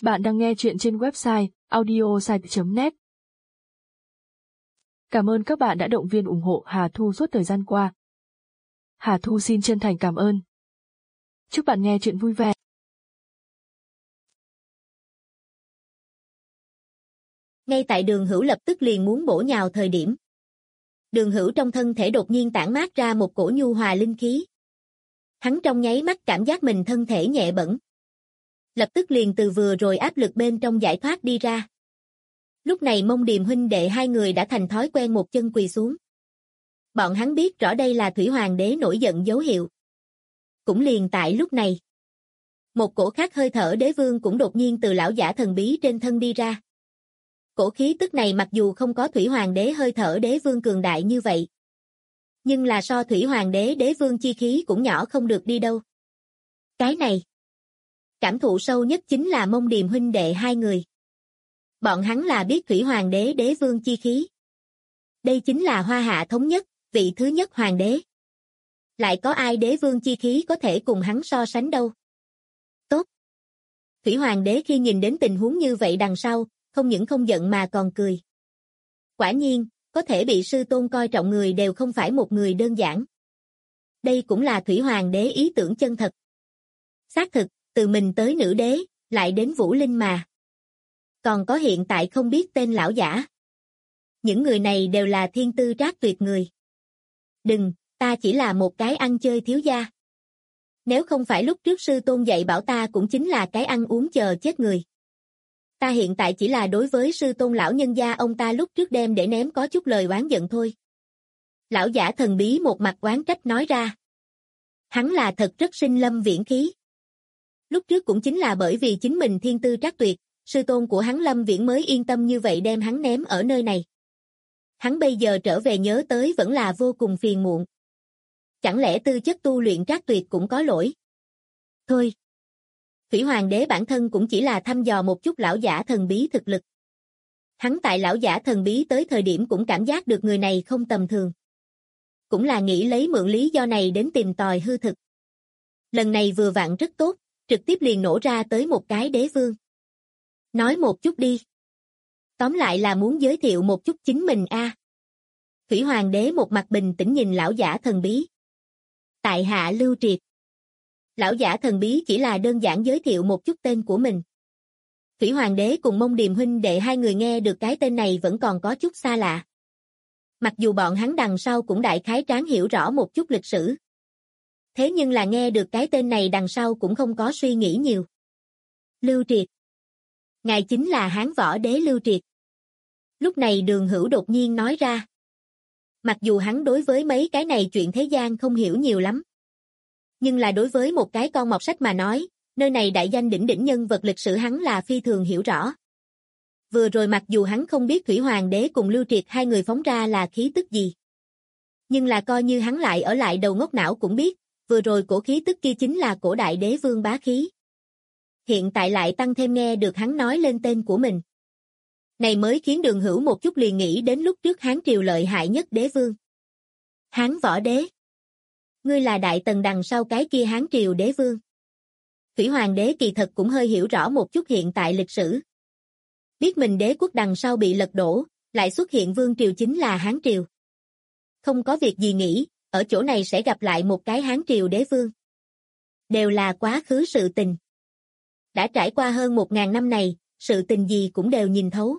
Bạn đang nghe chuyện trên website audiosite.net. Cảm ơn các bạn đã động viên ủng hộ Hà Thu suốt thời gian qua. Hà Thu xin chân thành cảm ơn. Chúc bạn nghe chuyện vui vẻ. Ngay tại Đường Hữu lập tức liền muốn bổ nhào thời điểm. Đường Hữu trong thân thể đột nhiên tản mát ra một cổ nhu hòa linh khí. Hắn trong nháy mắt cảm giác mình thân thể nhẹ bẫng. Lập tức liền từ vừa rồi áp lực bên trong giải thoát đi ra. Lúc này Mông Điềm huynh đệ hai người đã thành thói quen một chân quỳ xuống. Bọn hắn biết rõ đây là Thủy Hoàng đế nổi giận dấu hiệu. Cũng liền tại lúc này. Một cổ khác hơi thở đế vương cũng đột nhiên từ lão giả thần bí trên thân đi ra. Cổ khí tức này mặc dù không có Thủy Hoàng đế hơi thở đế vương cường đại như vậy. Nhưng là so Thủy Hoàng đế đế vương chi khí cũng nhỏ không được đi đâu. Cái này. Cảm thụ sâu nhất chính là Mông Điềm huynh đệ hai người. Bọn hắn là biết Thủy Hoàng đế đế vương chi khí. Đây chính là Hoa Hạ thống nhất, vị thứ nhất hoàng đế. Lại có ai đế vương chi khí có thể cùng hắn so sánh đâu. Tốt. Thủy Hoàng đế khi nhìn đến tình huống như vậy đằng sau, không những không giận mà còn cười. Quả nhiên, có thể bị sư tôn coi trọng người đều không phải một người đơn giản. Đây cũng là Thủy Hoàng đế ý tưởng chân thật. Xác thực, từ mình tới nữ đế, lại đến Vũ Linh mà. Còn có hiện tại không biết tên lão giả. Những người này đều là thiên tư trác tuyệt người. Đừng, ta chỉ là một cái ăn chơi thiếu gia. Nếu không phải lúc trước sư tôn dạy bảo ta cũng chính là cái ăn uống chờ chết người. Ta hiện tại chỉ là đối với sư tôn lão nhân gia ông ta lúc trước đem để ném có chút lời oán giận thôi. Lão giả thần bí một mặt oán trách nói ra. Hắn là thật rất sinh lâm viễn khí. Lúc trước cũng chính là bởi vì chính mình thiên tư trác tuyệt, sư tôn của hắn Lâm Viễn mới yên tâm như vậy đem hắn ném ở nơi này. Hắn bây giờ trở về nhớ tới vẫn là vô cùng phiền muộn. Chẳng lẽ tư chất tu luyện trác tuyệt cũng có lỗi? Thôi. Thủy Hoàng đế bản thân cũng chỉ là thăm dò một chút lão giả thần bí thực lực. Hắn tại lão giả thần bí tới thời điểm cũng cảm giác được người này không tầm thường. Cũng là nghĩ lấy mượn lý do này đến tìm tòi hư thực. Lần này vừa vặn rất tốt, trực tiếp liền nổ ra tới một cái đế vương. Nói một chút đi. Tóm lại là muốn giới thiệu một chút chính mình a. Thủy Hoàng đế một mặt bình tĩnh nhìn lão giả thần bí. Tại hạ Lưu Triệt. Lão giả thần bí chỉ là đơn giản giới thiệu một chút tên của mình. Thủy Hoàng đế cùng Mông Điềm huynh đệ hai người nghe được cái tên này vẫn còn có chút xa lạ. Mặc dù bọn hắn đằng sau cũng đại khái tráng hiểu rõ một chút lịch sử. Thế nhưng là nghe được cái tên này đằng sau cũng không có suy nghĩ nhiều. Lưu Triệt. Ngài chính là Hán Võ Đế Lưu Triệt. Lúc này Đường Hữu đột nhiên nói ra. Mặc dù hắn đối với mấy cái này chuyện thế gian không hiểu nhiều lắm. Nhưng là đối với một cái con mọt sách mà nói, nơi này đại danh đỉnh đỉnh nhân vật lịch sử hắn là phi thường hiểu rõ. Vừa rồi mặc dù hắn không biết Thủy Hoàng đế cùng Lưu Triệt hai người phóng ra là khí tức gì. Nhưng là coi như hắn lại ở lại đầu ngốc não cũng biết, vừa rồi cổ khí tức kia chính là cổ đại đế vương bá khí. Hiện tại lại tăng thêm nghe được hắn nói lên tên của mình. Này mới khiến Đường Hữu một chút liền nghĩ đến lúc trước Hán triều lợi hại nhất đế vương. Hán Võ Đế. Ngươi là Đại Tần đằng sau cái kia Hán triều đế vương. Thủy Hoàng đế kỳ thật cũng hơi hiểu rõ một chút hiện tại lịch sử. Biết mình đế quốc đằng sau bị lật đổ, lại xuất hiện vương triều chính là Hán triều. Không có việc gì nghĩ, ở chỗ này sẽ gặp lại một cái Hán triều đế vương. Đều là quá khứ sự tình. Đã trải qua hơn 1000 năm này, sự tình gì cũng đều nhìn thấu.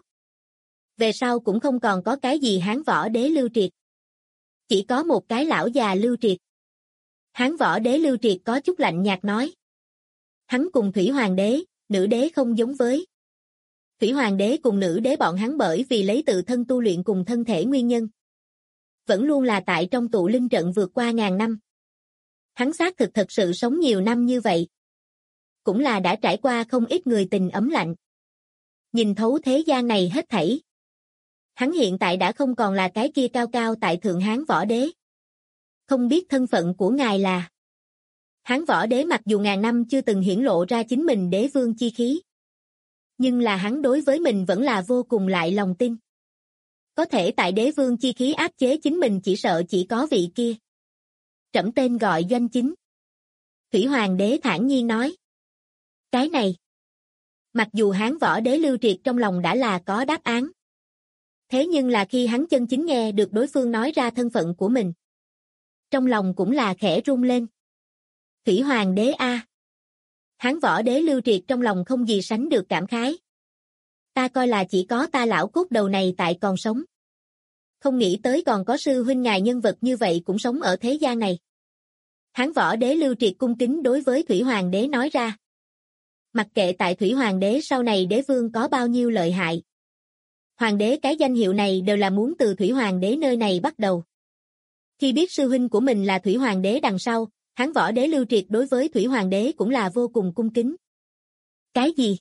Về sau cũng không còn có cái gì Hán Võ Đế Lưu Triệt. Chỉ có một cái lão già Lưu Triệt. Hán Võ Đế Lưu Triệt có chút lạnh nhạt nói. Hắn cùng Thủy Hoàng đế, nữ đế không giống với. Thủy Hoàng đế cùng nữ đế bọn hắn bởi vì lấy tự thân tu luyện cùng thân thể nguyên nhân. Vẫn luôn là tại trong tụ linh trận vượt qua ngàn năm. Hắn xác thực thật sự sống nhiều năm như vậy. Cũng là đã trải qua không ít người tình ấm lạnh. Nhìn thấu thế gian này hết thảy. Hắn hiện tại đã không còn là cái kia cao cao tại thượng Hán Võ Đế. Không biết thân phận của ngài là. Hán Võ Đế mặc dù ngàn năm chưa từng hiển lộ ra chính mình đế vương chi khí. Nhưng là hắn đối với mình vẫn là vô cùng lại lòng tin. Có thể tại đế vương chi khí áp chế chính mình chỉ sợ chỉ có vị kia. Trẫm tên gọi Doanh Chính. Thủy Hoàng đế thản nhiên nói. Cái này. Mặc dù Hán Võ Đế Lưu Triệt trong lòng đã là có đáp án. Thế nhưng là khi hắn chân chính nghe được đối phương nói ra thân phận của mình, trong lòng cũng là khẽ run lên. Thủy Hoàng Đế a. Hán Võ Đế Lưu Triệt trong lòng không gì sánh được cảm khái. Ta coi là chỉ có ta lão cốt đầu này tại còn sống. Không nghĩ tới còn có sư huynh ngài nhân vật như vậy cũng sống ở thế gian này. Hán Võ Đế Lưu Triệt cung kính đối với Thủy Hoàng Đế nói ra. Mặc kệ tại Thủy Hoàng Đế sau này đế vương có bao nhiêu lợi hại. Hoàng đế cái danh hiệu này đều là muốn từ Thủy Hoàng Đế nơi này bắt đầu. Khi biết sư huynh của mình là Thủy Hoàng Đế đằng sau, Hán Võ Đế Lưu Triệt đối với Thủy Hoàng Đế cũng là vô cùng cung kính. Cái gì?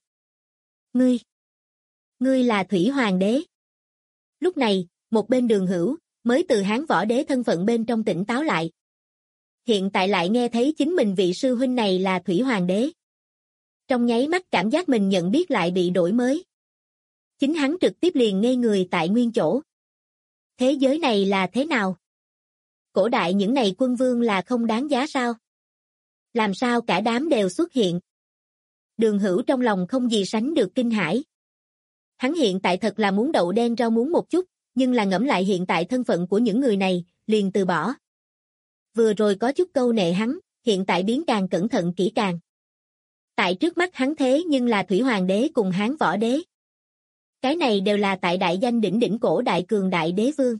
Ngươi là Thủy Hoàng Đế. Lúc này, một bên Đường Hữu, mới từ Hán Võ Đế thân phận bên trong tỉnh táo lại. Hiện tại lại nghe thấy chính mình vị sư huynh này là Thủy Hoàng Đế. Trong nháy mắt cảm giác mình nhận biết lại bị đổi mới. Chính hắn trực tiếp liền ngây người tại nguyên chỗ. Thế giới này là thế nào? Cổ đại những này quân vương là không đáng giá sao? Làm sao cả đám đều xuất hiện? Đường Hữu trong lòng không gì sánh được kinh hãi. Hắn hiện tại thật là muốn đậu đen rau muống một chút, nhưng là ngẫm lại hiện tại thân phận của những người này, liền từ bỏ. Vừa rồi có chút câu nệ hắn, hiện tại biến càng cẩn thận kỹ càng. Tại trước mắt hắn thế nhưng là Thủy Hoàng Đế cùng Hán Võ Đế. Cái này đều là tại đại danh đỉnh đỉnh cổ đại cường đại đế vương.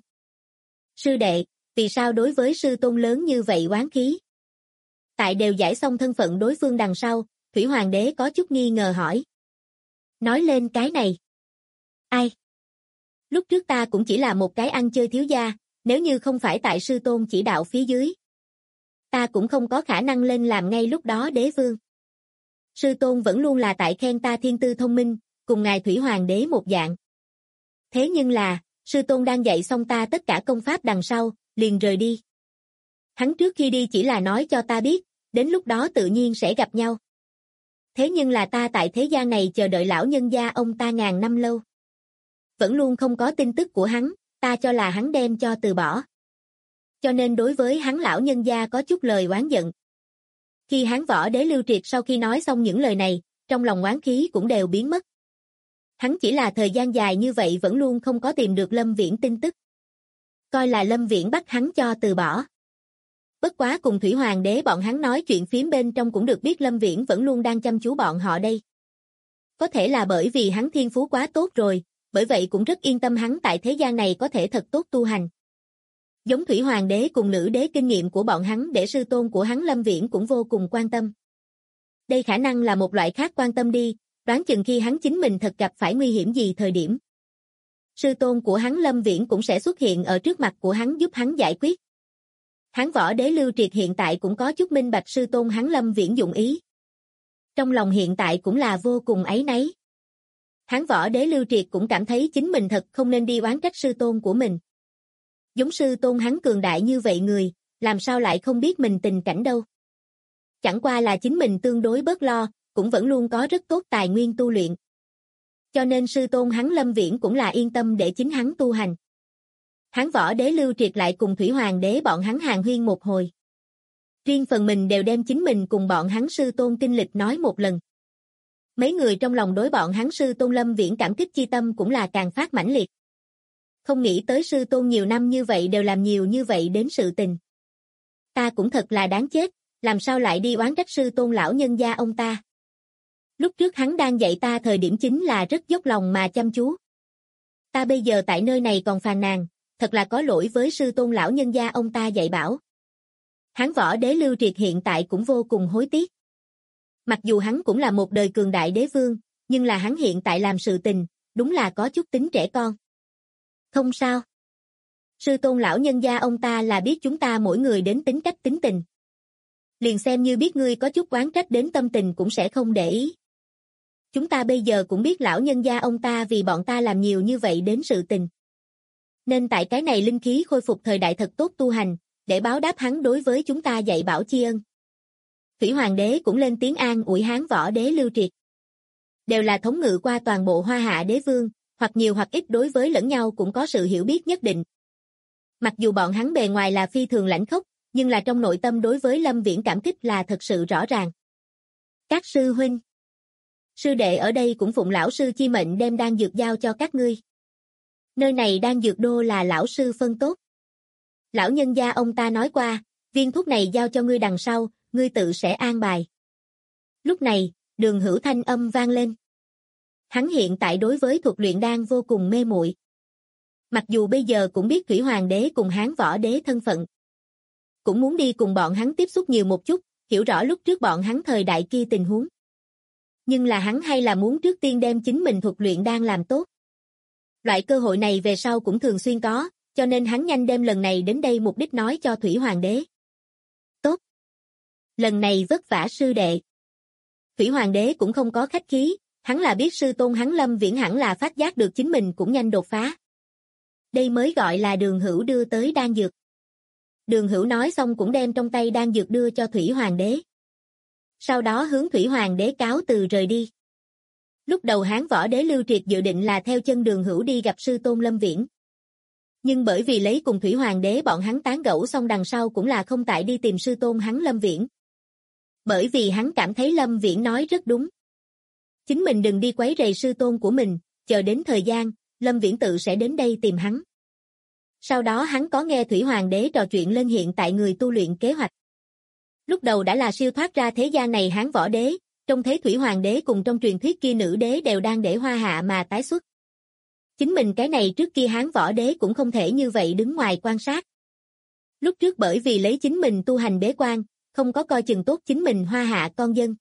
Sư đệ, vì sao đối với sư tôn lớn như vậy oán khí? Tại đều giải xong thân phận đối phương đằng sau, Thủy Hoàng Đế có chút nghi ngờ hỏi. Nói lên cái này. Ai? Lúc trước ta cũng chỉ là một cái ăn chơi thiếu gia, nếu như không phải tại sư tôn chỉ đạo phía dưới. Ta cũng không có khả năng lên làm ngay lúc đó đế vương. Sư tôn vẫn luôn là tại khen ta thiên tư thông minh, cùng ngài Thủy Hoàng Đế một dạng. Thế nhưng là, sư tôn đang dạy xong ta tất cả công pháp đằng sau, liền rời đi. Hắn trước khi đi chỉ là nói cho ta biết, đến lúc đó tự nhiên sẽ gặp nhau. Thế nhưng là ta tại thế gian này chờ đợi lão nhân gia ông ta ngàn năm lâu. Vẫn luôn không có tin tức của hắn, ta cho là hắn đem cho từ bỏ. Cho nên đối với hắn lão nhân gia có chút lời oán giận. Khi Hán Võ Đế Lưu Triệt sau khi nói xong những lời này, trong lòng oán khí cũng đều biến mất. Hắn chỉ là thời gian dài như vậy vẫn luôn không có tìm được Lâm Viễn tin tức. Coi là Lâm Viễn bắt hắn cho từ bỏ. Bất quá cùng Thủy Hoàng Đế bọn hắn nói chuyện phím bên trong cũng được biết Lâm Viễn vẫn luôn đang chăm chú bọn họ đây. Có thể là bởi vì hắn thiên phú quá tốt rồi, bởi vậy cũng rất yên tâm hắn tại thế gian này có thể thật tốt tu hành. Giống Thủy Hoàng Đế cùng Nữ Đế kinh nghiệm của bọn hắn để sư tôn của hắn Lâm Viễn cũng vô cùng quan tâm. Đây khả năng là một loại khác quan tâm đi, đoán chừng khi hắn chính mình thật gặp phải nguy hiểm gì thời điểm. Sư tôn của hắn Lâm Viễn cũng sẽ xuất hiện ở trước mặt của hắn giúp hắn giải quyết. Hán Võ Đế Lưu Triệt hiện tại cũng có chút minh bạch sư tôn hắn Lâm Viễn dụng ý. Trong lòng hiện tại cũng là vô cùng áy náy. Hán Võ Đế Lưu Triệt cũng cảm thấy chính mình thật không nên đi oán trách sư tôn của mình. Giống sư tôn hắn cường đại như vậy người, làm sao lại không biết mình tình cảnh đâu. Chẳng qua là chính mình tương đối bớt lo, cũng vẫn luôn có rất tốt tài nguyên tu luyện. Cho nên sư tôn hắn Lâm Viễn cũng là yên tâm để chính hắn tu hành. Hán Võ Đế Lưu Triệt lại cùng Thủy Hoàng Đế bọn hắn hàn huyên một hồi. Riêng phần mình đều đem chính mình cùng bọn hắn sư tôn kinh lịch nói một lần. Mấy người trong lòng đối bọn hắn sư tôn Lâm Viễn cảm kích chi tâm cũng là càng phát mãnh liệt. Không nghĩ tới sư tôn nhiều năm như vậy đều làm nhiều như vậy đến sự tình. Ta cũng thật là đáng chết, làm sao lại đi oán trách sư tôn lão nhân gia ông ta. Lúc trước hắn đang dạy ta thời điểm chính là rất dốc lòng mà chăm chú. Ta bây giờ tại nơi này còn phàn nàn, thật là có lỗi với sư tôn lão nhân gia ông ta dạy bảo. Hán Võ Đế Lưu Triệt hiện tại cũng vô cùng hối tiếc. Mặc dù hắn cũng là một đời cường đại đế vương, nhưng là hắn hiện tại làm sự tình, đúng là có chút tính trẻ con. Không sao. Sư tôn lão nhân gia ông ta là biết chúng ta mỗi người đến tính cách tính tình. Liền xem như biết ngươi có chút oán trách đến tâm tình cũng sẽ không để ý. Chúng ta bây giờ cũng biết lão nhân gia ông ta vì bọn ta làm nhiều như vậy đến sự tình. Nên tại cái này linh khí khôi phục thời đại thật tốt tu hành, để báo đáp hắn đối với chúng ta dạy bảo tri ân. Thủy Hoàng Đế cũng lên tiếng an ủi Hán Võ Đế Lưu Triệt. Đều là thống ngự qua toàn bộ Hoa Hạ đế vương, hoặc nhiều hoặc ít đối với lẫn nhau cũng có sự hiểu biết nhất định. Mặc dù bọn hắn bề ngoài là phi thường lãnh khốc, nhưng là trong nội tâm đối với Lâm Viễn cảm kích là thật sự rõ ràng. Các sư huynh. Sư đệ ở đây cũng phụng lão sư chi mệnh đem đan dược giao cho các ngươi. Nơi này đan dược đô là lão sư phân tốt. Lão nhân gia ông ta nói qua, viên thuốc này giao cho ngươi đằng sau, ngươi tự sẽ an bài. Lúc này, Đường Hữu thanh âm vang lên. Hắn hiện tại đối với thuật luyện đan vô cùng mê muội. Mặc dù bây giờ cũng biết Thủy Hoàng đế cùng Hán Võ đế thân phận. Cũng muốn đi cùng bọn hắn tiếp xúc nhiều một chút, hiểu rõ lúc trước bọn hắn thời đại kia tình huống. Nhưng là hắn hay là muốn trước tiên đem chính mình thuật luyện đan làm tốt. Loại cơ hội này về sau cũng thường xuyên có, cho nên hắn nhanh đem lần này đến đây mục đích nói cho Thủy Hoàng đế. Tốt. Lần này vất vả sư đệ. Thủy Hoàng đế cũng không có khách khí, hắn là biết sư tôn hắn Lâm Viễn hẳn là phát giác được chính mình cũng nhanh đột phá. Đây mới gọi là Đường Hữu đưa tới đan dược. Đường Hữu nói xong cũng đem trong tay đan dược đưa cho Thủy Hoàng đế. Sau đó hướng Thủy Hoàng đế cáo từ rời đi. Lúc đầu Hán Võ đế Lưu Triệt dự định là theo chân Đường Hữu đi gặp sư tôn Lâm Viễn. Nhưng bởi vì lấy cùng Thủy Hoàng đế bọn hắn tán gẫu xong đằng sau cũng là không tại đi tìm sư tôn hắn Lâm Viễn. Bởi vì hắn cảm thấy Lâm Viễn nói rất đúng. Chính mình đừng đi quấy rầy sư tôn của mình, chờ đến thời gian, Lâm Viễn tự sẽ đến đây tìm hắn. Sau đó hắn có nghe Thủy Hoàng đế trò chuyện lên hiện tại người tu luyện kế hoạch. Lúc đầu đã là siêu thoát ra thế gian này Hán Võ đế, trông thấy Thủy Hoàng đế cùng trong truyền thuyết kia nữ đế đều đang để hoa hạ mà tái xuất. Chính mình cái này trước kia Hán Võ đế cũng không thể như vậy đứng ngoài quan sát. Lúc trước bởi vì lấy chính mình tu hành bế quan, không có coi chừng tốt chính mình hoa hạ con dân.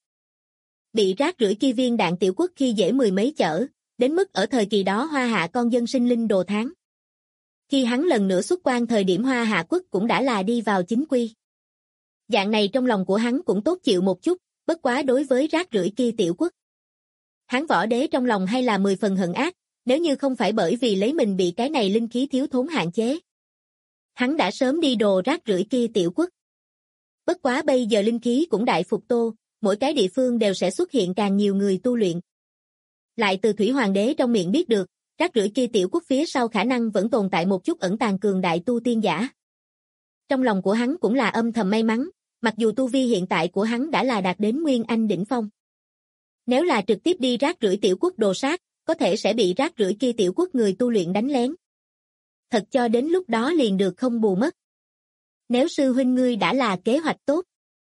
Bị rác rưởi kia viên đạn tiểu quốc khi dễ mười mấy chở, đến mức ở thời kỳ đó hoa hạ con dân sinh linh đồ tháng. Khi hắn lần nữa xuất quan thời điểm hoa hạ quốc cũng đã là đi vào chính quy. Dạng này trong lòng của hắn cũng tốt chịu một chút, bất quá đối với rác rưởi kia tiểu quốc. Hán Võ đế trong lòng hay là 10 phần hận ác, nếu như không phải bởi vì lấy mình bị cái này linh khí thiếu thốn hạn chế. Hắn đã sớm đi đồ rác rưởi kia tiểu quốc. Bất quá bây giờ linh khí cũng đại phục tô, mỗi cái địa phương đều sẽ xuất hiện càng nhiều người tu luyện. Lại từ Thủy Hoàng đế trong miệng biết được, rác rưởi kia tiểu quốc phía sau khả năng vẫn tồn tại một chút ẩn tàng cường đại tu tiên giả. Trong lòng của hắn cũng là âm thầm may mắn, mặc dù tu vi hiện tại của hắn đã là đạt đến Nguyên Anh đỉnh phong. Nếu là trực tiếp đi rác rưởi tiểu quốc đồ sát, có thể sẽ bị rác rưởi kia tiểu quốc người tu luyện đánh lén. Thật cho đến lúc đó liền được không bù mất. Nếu sư huynh ngươi đã là kế hoạch tốt,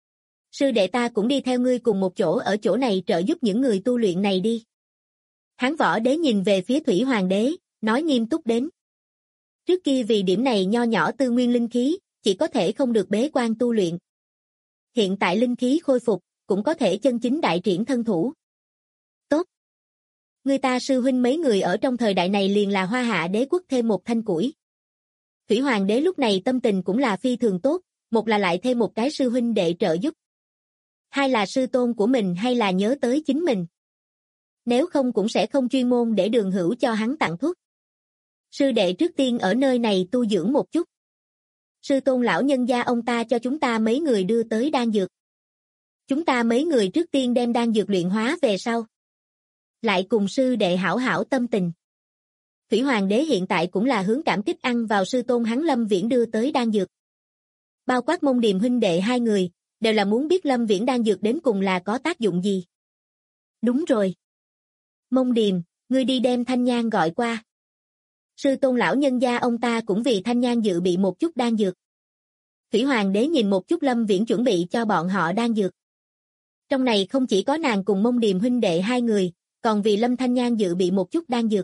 sư đệ ta cũng đi theo ngươi cùng một chỗ ở chỗ này trợ giúp những người tu luyện này đi. Hán Võ đế nhìn về phía Thủy Hoàng đế, nói nghiêm túc đến. Trước kia vì điểm này nho nhỏ tư nguyên linh khí, chỉ có thể không được bế quan tu luyện. Hiện tại linh khí khôi phục, cũng có thể chân chính đại triển thân thủ. Tốt. Người ta sư huynh mấy người ở trong thời đại này liền là hoa hạ đế quốc thêm một thanh củi. Thủy Hoàng đế lúc này tâm tình cũng là phi thường tốt, một là lại thêm một cái sư huynh đệ trợ giúp. Hai là sư tôn của mình hay là nhớ tới chính mình. Nếu không cũng sẽ không chuyên môn để Đường Hữu cho hắn tặng thuốc. Sư đệ trước tiên ở nơi này tu dưỡng một chút. Sư tôn lão nhân gia ông ta cho chúng ta mấy người đưa tới đan dược. Chúng ta mấy người trước tiên đem đan dược luyện hóa về sau. Lại cùng sư đệ hảo hảo tâm tình. Thủy Hoàng đế hiện tại cũng là hướng cảm kích ăn vào sư tôn hắn Lâm Viễn đưa tới đan dược. Bao quát Mông Điềm huynh đệ hai người, đều là muốn biết Lâm Viễn đan dược đến cùng là có tác dụng gì. Đúng rồi. Mông Điềm, ngươi đi đem Thanh Nhan gọi qua. Sư tôn lão nhân gia ông ta cũng vì Thanh Nhan dự bị một chút đan dược. Thủy Hoàng đế nhìn một chút Lâm Viễn chuẩn bị cho bọn họ đan dược. Trong này không chỉ có nàng cùng Mông Điềm huynh đệ hai người, còn vì Lâm Thanh Nhan dự bị một chút đan dược.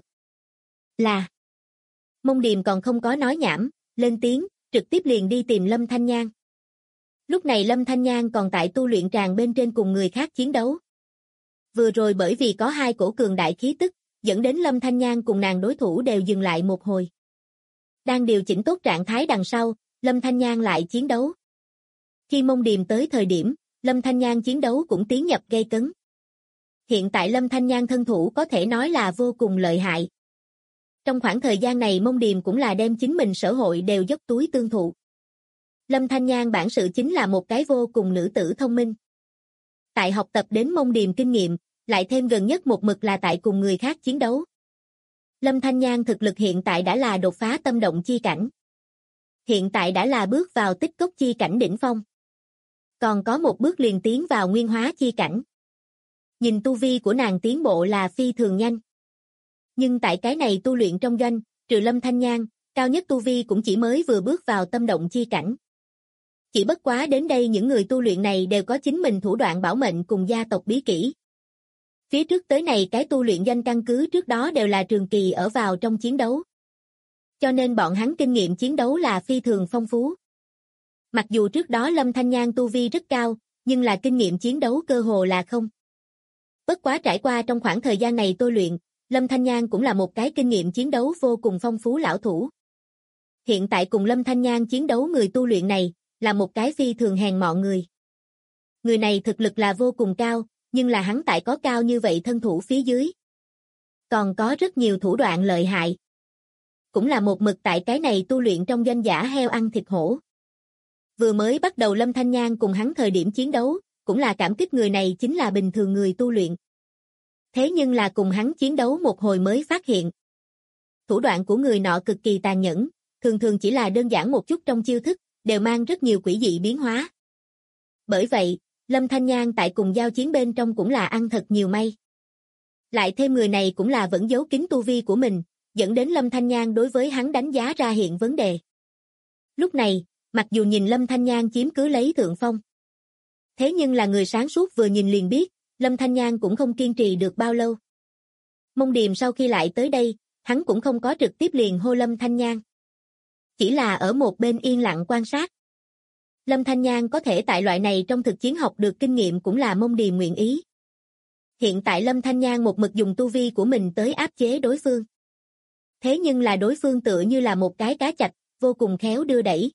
Là. Mông Điềm còn không có nói nhảm, lên tiếng, trực tiếp liền đi tìm Lâm Thanh Nhan. Lúc này Lâm Thanh Nhan còn tại tu luyện tràng bên trên cùng người khác chiến đấu. Vừa rồi bởi vì có hai cổ cường đại khí tức, dẫn đến Lâm Thanh Nhan cùng nàng đối thủ đều dừng lại một hồi. Đang điều chỉnh tốt trạng thái đằng sau, Lâm Thanh Nhan lại chiến đấu. Khi Mông Điềm tới thời điểm, Lâm Thanh Nhan chiến đấu cũng tiến nhập gây cấn. Hiện tại Lâm Thanh Nhan thân thủ có thể nói là vô cùng lợi hại. Trong khoảng thời gian này Mông Điềm cũng là đem chính mình sở hội đều dốc túi tương thụ. Lâm Thanh Nhan bản sự chính là một cái vô cùng nữ tử thông minh. Tại học tập đến Mông Điềm kinh nghiệm, lại thêm gần nhất một mực là tại cùng người khác chiến đấu. Lâm Thanh Nhan thực lực hiện tại đã là đột phá tâm động chi cảnh. Hiện tại đã là bước vào tích cốc chi cảnh đỉnh phong. Còn có một bước liền tiến vào nguyên hóa chi cảnh. Nhìn tu vi của nàng tiến bộ là phi thường nhanh. Nhưng tại cái này tu luyện trong doanh, trừ Lâm Thanh Nhan, cao nhất tu vi cũng chỉ mới vừa bước vào tâm động chi cảnh. Chỉ bất quá đến đây những người tu luyện này đều có chính mình thủ đoạn bảo mệnh cùng gia tộc bí kỹ. Phía trước tới này cái tu luyện doanh căn cứ trước đó đều là trường kỳ ở vào trong chiến đấu. Cho nên bọn hắn kinh nghiệm chiến đấu là phi thường phong phú. Mặc dù trước đó Lâm Thanh Nhan tu vi rất cao, nhưng là kinh nghiệm chiến đấu cơ hồ là không. Bất quá trải qua trong khoảng thời gian này tôi luyện, Lâm Thanh Nhan cũng là một cái kinh nghiệm chiến đấu vô cùng phong phú lão thủ. Hiện tại cùng Lâm Thanh Nhan chiến đấu người tu luyện này, là một cái phi thường hèn mọn người. Người này thực lực là vô cùng cao, nhưng là hắn tại có cao như vậy thân thủ phía dưới. Còn có rất nhiều thủ đoạn lợi hại. Cũng là một mực tại cái này tu luyện trong doanh giả heo ăn thịt hổ. Vừa mới bắt đầu Lâm Thanh Nhan cùng hắn thời điểm chiến đấu, cũng là cảm kích người này chính là bình thường người tu luyện. Thế nhưng là cùng hắn chiến đấu một hồi mới phát hiện. Thủ đoạn của người nọ cực kỳ tàn nhẫn, thường thường chỉ là đơn giản một chút trong chiêu thức, đều mang rất nhiều quỷ dị biến hóa. Bởi vậy, Lâm Thanh Nhan tại cùng giao chiến bên trong cũng là ăn thật nhiều may. Lại thêm người này cũng là vẫn giấu kín tu vi của mình, dẫn đến Lâm Thanh Nhan đối với hắn đánh giá ra hiện vấn đề. Lúc này, mặc dù nhìn Lâm Thanh Nhan chiếm cứ lấy thượng phong. Thế nhưng là người sáng suốt vừa nhìn liền biết, Lâm Thanh Nhan cũng không kiên trì được bao lâu. Mông Điềm sau khi lại tới đây, hắn cũng không có trực tiếp liền hô Lâm Thanh Nhan. Chỉ là ở một bên yên lặng quan sát. Lâm Thanh Nhan có thể tại loại này trong thực chiến học được kinh nghiệm cũng là Mông Điềm nguyện ý. Hiện tại Lâm Thanh Nhan một mực dùng tu vi của mình tới áp chế đối phương. Thế nhưng là đối phương tựa như là một cái cá chạch, vô cùng khéo đưa đẩy.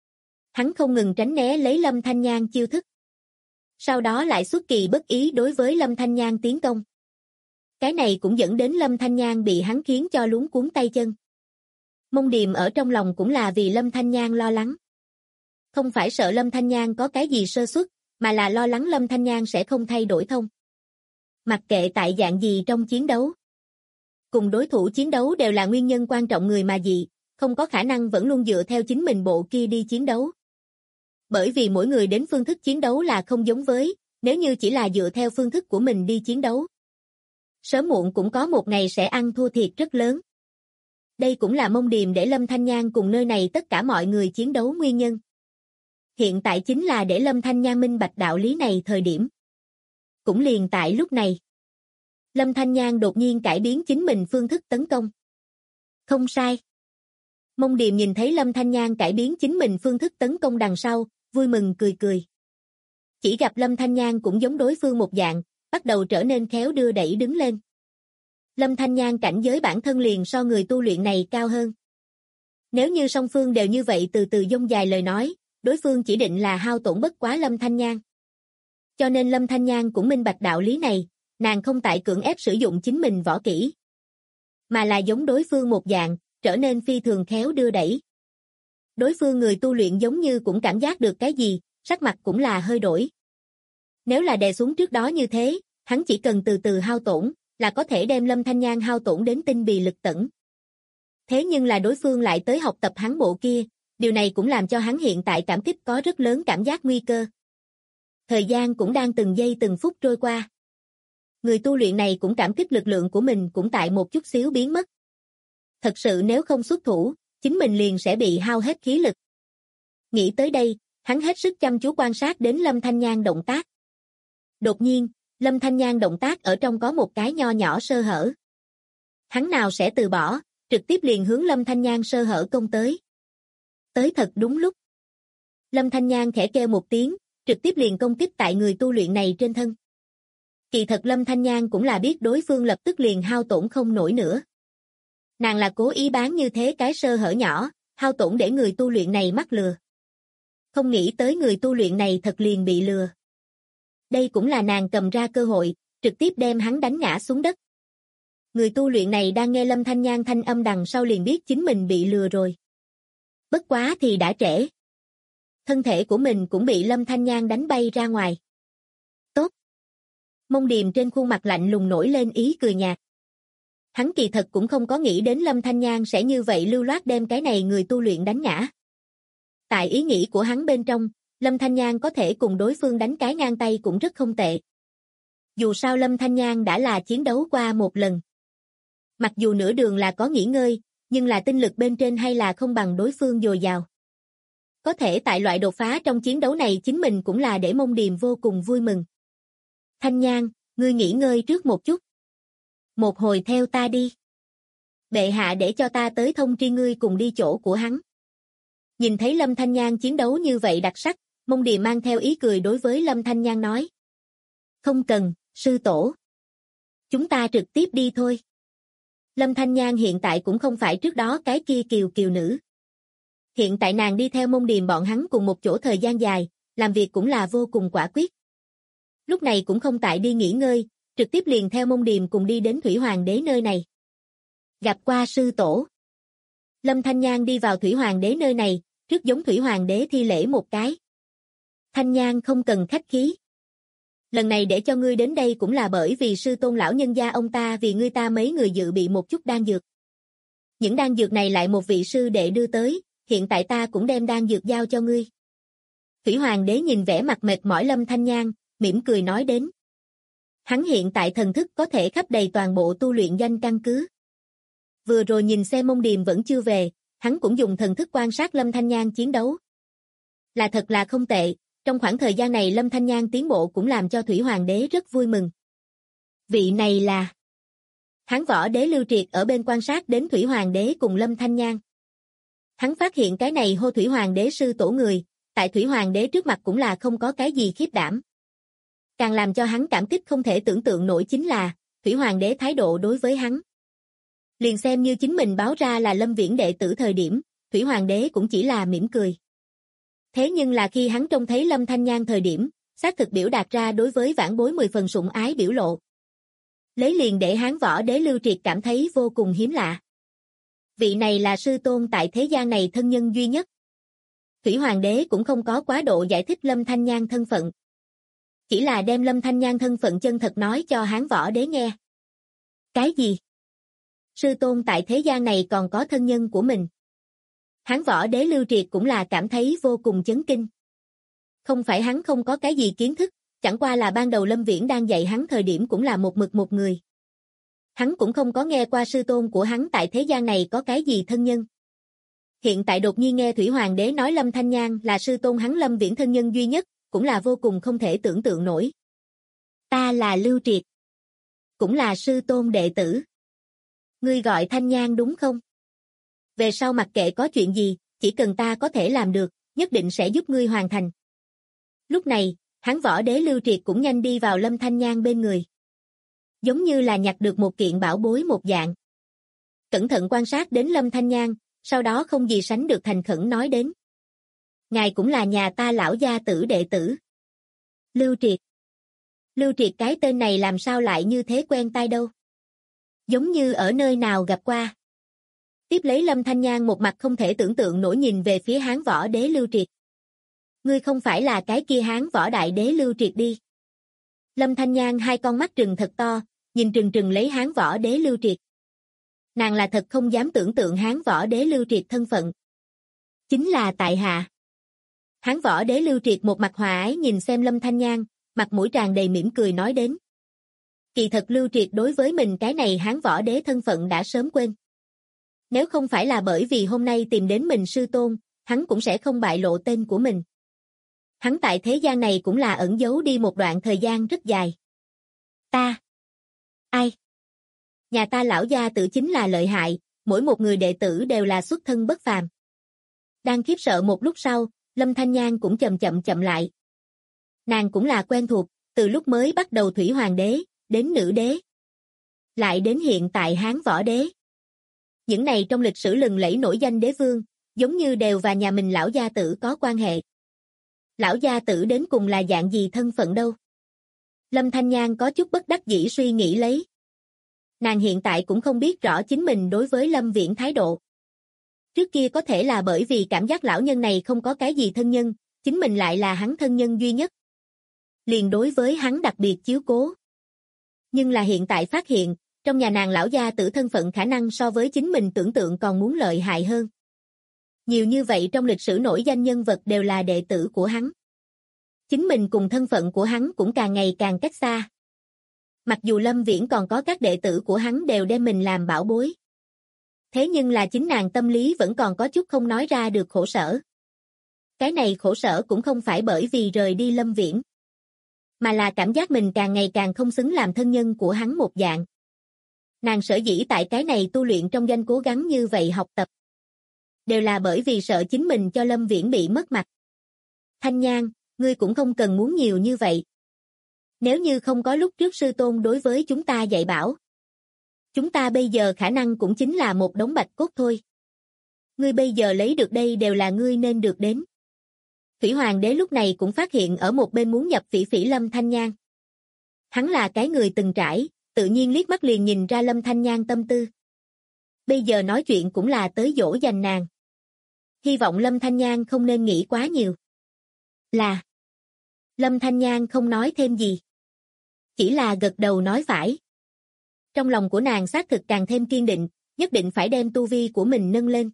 Hắn không ngừng tránh né lấy Lâm Thanh Nhan chiêu thức. Sau đó lại xuất kỳ bất ý đối với Lâm Thanh Nhan tiến công. Cái này cũng dẫn đến Lâm Thanh Nhan bị hắn khiến cho luống cuống tay chân. Mông Điềm ở trong lòng cũng là vì Lâm Thanh Nhan lo lắng. Không phải sợ Lâm Thanh Nhan có cái gì sơ suất, mà là lo lắng Lâm Thanh Nhan sẽ không thay đổi thông. Mặc kệ tại dạng gì trong chiến đấu. Cùng đối thủ chiến đấu đều là nguyên nhân quan trọng người mà gì, không có khả năng vẫn luôn dựa theo chính mình bộ kia đi chiến đấu. Bởi vì mỗi người đến phương thức chiến đấu là không giống với, nếu như chỉ là dựa theo phương thức của mình đi chiến đấu. Sớm muộn cũng có một ngày sẽ ăn thua thiệt rất lớn. Đây cũng là Mông Điềm để Lâm Thanh Nhan cùng nơi này tất cả mọi người chiến đấu nguyên nhân. Hiện tại chính là để Lâm Thanh Nhan minh bạch đạo lý này thời điểm. Cũng liền tại lúc này. Lâm Thanh Nhan đột nhiên cải biến chính mình phương thức tấn công. Không sai. Mông Điềm nhìn thấy Lâm Thanh Nhan cải biến chính mình phương thức tấn công đằng sau, vui mừng cười cười. Chỉ gặp Lâm Thanh Nhan cũng giống đối phương một dạng, bắt đầu trở nên khéo đưa đẩy đứng lên. Lâm Thanh Nhan cảnh giới bản thân liền so người tu luyện này cao hơn. Nếu như song phương đều như vậy từ từ dông dài lời nói, đối phương chỉ định là hao tổn bất quá Lâm Thanh Nhan. Cho nên Lâm Thanh Nhan cũng minh bạch đạo lý này, nàng không tại cưỡng ép sử dụng chính mình võ kỹ, mà là giống đối phương một dạng, trở nên phi thường khéo đưa đẩy. Đối phương người tu luyện giống như cũng cảm giác được cái gì, sắc mặt cũng là hơi đổi. Nếu là đè xuống trước đó như thế, hắn chỉ cần từ từ hao tổn, là có thể đem Lâm Thanh Nhan hao tổn đến tinh bì lực tẫn. Thế nhưng là đối phương lại tới học tập hắn bộ kia, điều này cũng làm cho hắn hiện tại cảm kích có rất lớn cảm giác nguy cơ. Thời gian cũng đang từng giây từng phút trôi qua. Người tu luyện này cũng cảm kích lực lượng của mình cũng tại một chút xíu biến mất. Thật sự nếu không xuất thủ, chính mình liền sẽ bị hao hết khí lực. Nghĩ tới đây, hắn hết sức chăm chú quan sát đến Lâm Thanh Nhan động tác. Đột nhiên, Lâm Thanh Nhan động tác ở trong có một cái nho nhỏ sơ hở. Hắn nào sẽ từ bỏ, trực tiếp liền hướng Lâm Thanh Nhan sơ hở công tới. Tới thật đúng lúc. Lâm Thanh Nhan khẽ kêu một tiếng, trực tiếp liền công kích tại người tu luyện này trên thân. Kỳ thật Lâm Thanh Nhan cũng là biết đối phương lập tức liền hao tổn không nổi nữa. Nàng là cố ý bán như thế cái sơ hở nhỏ, hao tổn để người tu luyện này mắc lừa. Không nghĩ tới người tu luyện này thật liền bị lừa. Đây cũng là nàng cầm ra cơ hội, trực tiếp đem hắn đánh ngã xuống đất. Người tu luyện này đang nghe Lâm Thanh Nhan thanh âm đằng sau liền biết chính mình bị lừa rồi. Bất quá thì đã trễ. Thân thể của mình cũng bị Lâm Thanh Nhan đánh bay ra ngoài. Tốt. Mông Điềm trên khuôn mặt lạnh lùng nổi lên ý cười nhạt. Hắn kỳ thật cũng không có nghĩ đến Lâm Thanh Nhan sẽ như vậy lưu loát đem cái này người tu luyện đánh ngã. Tại ý nghĩ của hắn bên trong, Lâm Thanh Nhan có thể cùng đối phương đánh cái ngang tay cũng rất không tệ. Dù sao Lâm Thanh Nhan đã là chiến đấu qua một lần. Mặc dù nửa đường là có nghỉ ngơi, nhưng là tinh lực bên trên hay là không bằng đối phương dồi dào. Có thể tại loại đột phá trong chiến đấu này chính mình cũng là để Mông Điềm vô cùng vui mừng. Thanh Nhan, ngươi nghỉ ngơi trước một chút. Một hồi theo ta đi. Bệ hạ để cho ta tới thông tri ngươi cùng đi chỗ của hắn. Nhìn thấy Lâm Thanh Nhan chiến đấu như vậy đặc sắc, Mông Điềm mang theo ý cười đối với Lâm Thanh Nhan nói. Không cần, sư tổ. Chúng ta trực tiếp đi thôi. Lâm Thanh Nhan hiện tại cũng không phải trước đó cái kia kiều kiều nữ. Hiện tại nàng đi theo Mông Điềm bọn hắn cùng một chỗ thời gian dài, làm việc cũng là vô cùng quả quyết. Lúc này cũng không tại đi nghỉ ngơi, trực tiếp liền theo Mông Điềm cùng đi đến Thủy Hoàng đế nơi này. Gặp qua sư tổ. Lâm Thanh Nhan đi vào Thủy Hoàng đế nơi này, trước giống Thủy Hoàng đế thi lễ một cái. Thanh Nhan không cần khách khí. Lần này để cho ngươi đến đây cũng là bởi vì sư tôn lão nhân gia ông ta vì ngươi ta mấy người dự bị một chút đan dược. Những đan dược này lại một vị sư đệ đưa tới, hiện tại ta cũng đem đan dược giao cho ngươi. Thủy Hoàng đế nhìn vẻ mặt mệt mỏi Lâm Thanh Nhan, mỉm cười nói đến. Hắn hiện tại thần thức có thể khắp đầy toàn bộ tu luyện danh căn cứ. Vừa rồi nhìn xem Mông Điềm vẫn chưa về, hắn cũng dùng thần thức quan sát Lâm Thanh Nhan chiến đấu. Là thật là không tệ, trong khoảng thời gian này Lâm Thanh Nhan tiến bộ cũng làm cho Thủy Hoàng đế rất vui mừng. Vị này là Hán Võ đế Lưu Triệt ở bên quan sát đến Thủy Hoàng đế cùng Lâm Thanh Nhan. Hắn phát hiện cái này hô Thủy Hoàng đế sư tổ người, tại Thủy Hoàng đế trước mặt cũng là không có cái gì khiếp đảm. Càng làm cho hắn cảm kích không thể tưởng tượng nổi chính là Thủy Hoàng đế thái độ đối với hắn. Liền xem như chính mình báo ra là Lâm Viễn đệ tử thời điểm, Thủy Hoàng đế cũng chỉ là mỉm cười. Thế nhưng là khi hắn trông thấy Lâm Thanh Nhan thời điểm, xác thực biểu đạt ra đối với vãn bối 10 phần sủng ái biểu lộ. Lấy liền để Hán Võ đế Lưu Triệt cảm thấy vô cùng hiếm lạ. Vị này là sư tôn tại thế gian này thân nhân duy nhất. Thủy Hoàng đế cũng không có quá độ giải thích Lâm Thanh Nhan thân phận. Chỉ là đem Lâm Thanh Nhan thân phận chân thật nói cho Hán Võ đế nghe. Cái gì? Sư tôn tại thế gian này còn có thân nhân của mình. Hán Võ đế Lưu Triệt cũng là cảm thấy vô cùng chấn kinh. Không phải hắn không có cái gì kiến thức, chẳng qua là ban đầu Lâm Viễn đang dạy hắn thời điểm cũng là một mực một người. Hắn cũng không có nghe qua sư tôn của hắn tại thế gian này có cái gì thân nhân. Hiện tại đột nhiên nghe Thủy Hoàng đế nói Lâm Thanh Nhan là sư tôn hắn Lâm Viễn thân nhân duy nhất, cũng là vô cùng không thể tưởng tượng nổi. Ta là Lưu Triệt. Cũng là sư tôn đệ tử. Ngươi gọi Thanh Nhan đúng không? Về sau mặc kệ có chuyện gì, chỉ cần ta có thể làm được, nhất định sẽ giúp ngươi hoàn thành. Lúc này, Hán Võ đế Lưu Triệt cũng nhanh đi vào Lâm Thanh Nhan bên người. Giống như là nhặt được một kiện bảo bối một dạng. Cẩn thận quan sát đến Lâm Thanh Nhan, sau đó không gì sánh được thành khẩn nói đến. Ngài cũng là nhà ta lão gia tử đệ tử. Lưu Triệt. Lưu Triệt cái tên này làm sao lại như thế quen tai đâu. Giống như ở nơi nào gặp qua. Tiếp lấy Lâm Thanh Nhan một mặt không thể tưởng tượng nổi nhìn về phía Hán Võ đế Lưu Triệt. Ngươi không phải là cái kia Hán Võ đại đế Lưu Triệt đi. Lâm Thanh Nhan hai con mắt trừng thật to, nhìn trừng trừng lấy Hán Võ đế Lưu Triệt. Nàng là thật không dám tưởng tượng Hán Võ đế Lưu Triệt thân phận. Chính là tại hạ. Hán Võ đế Lưu Triệt một mặt hòa ái nhìn xem Lâm Thanh Nhan, mặt mũi tràn đầy mỉm cười nói đến. Kỳ thật Lưu Triệt đối với mình cái này Hán Võ đế thân phận đã sớm quên. Nếu không phải là bởi vì hôm nay tìm đến mình sư tôn, hắn cũng sẽ không bại lộ tên của mình. Hắn tại thế gian này cũng là ẩn giấu đi một đoạn thời gian rất dài. Ta? Ai? Nhà ta lão gia tử chính là lợi hại, mỗi một người đệ tử đều là xuất thân bất phàm. Đang khiếp sợ một lúc sau, Lâm Thanh Nhan cũng chậm lại. Nàng cũng là quen thuộc, từ lúc mới bắt đầu Thủy Hoàng đế, đến Nữ đế. Lại đến hiện tại Hán Võ đế. Những này trong lịch sử lừng lẫy nổi danh đế vương, giống như đều và nhà mình lão gia tử có quan hệ. Lão gia tử đến cùng là dạng gì thân phận đâu? Lâm Thanh Nhan có chút bất đắc dĩ suy nghĩ lấy. Nàng hiện tại cũng không biết rõ chính mình đối với Lâm Viễn thái độ. Trước kia có thể là bởi vì cảm giác lão nhân này không có cái gì thân nhân, chính mình lại là hắn thân nhân duy nhất. Liền đối với hắn đặc biệt chiếu cố. Nhưng là hiện tại phát hiện, trong nhà nàng lão gia tử thân phận khả năng so với chính mình tưởng tượng còn muốn lợi hại hơn. Nhiều như vậy trong lịch sử nổi danh nhân vật đều là đệ tử của hắn. Chính mình cùng thân phận của hắn cũng càng ngày càng cách xa. Mặc dù Lâm Viễn còn có các đệ tử của hắn đều đem mình làm bảo bối. Thế nhưng là chính nàng tâm lý vẫn còn có chút không nói ra được khổ sở. Cái này khổ sở cũng không phải bởi vì rời đi Lâm Viễn, mà là cảm giác mình càng ngày càng không xứng làm thân nhân của hắn một dạng. Nàng sở dĩ tại cái này tu luyện trong doanh cố gắng như vậy học tập, đều là bởi vì sợ chính mình cho Lâm Viễn bị mất mặt. Thanh Nhan, ngươi cũng không cần muốn nhiều như vậy. Nếu như không có lúc trước sư tôn đối với chúng ta dạy bảo, chúng ta bây giờ khả năng cũng chính là một đống bạch cốt thôi. Ngươi bây giờ lấy được đây đều là ngươi nên được đến. Thủy Hoàng đế lúc này cũng phát hiện ở một bên muốn nhập phỉ phỉ Lâm Thanh Nhan. Hắn là cái người từng trải, tự nhiên liếc mắt liền nhìn ra Lâm Thanh Nhan tâm tư. Bây giờ nói chuyện cũng là tới dỗ dành nàng. Hy vọng Lâm Thanh Nhan không nên nghĩ quá nhiều. Là. Lâm Thanh Nhan không nói thêm gì. Chỉ là gật đầu nói phải. Trong lòng của nàng xác thực càng thêm kiên định, nhất định phải đem tu vi của mình nâng lên.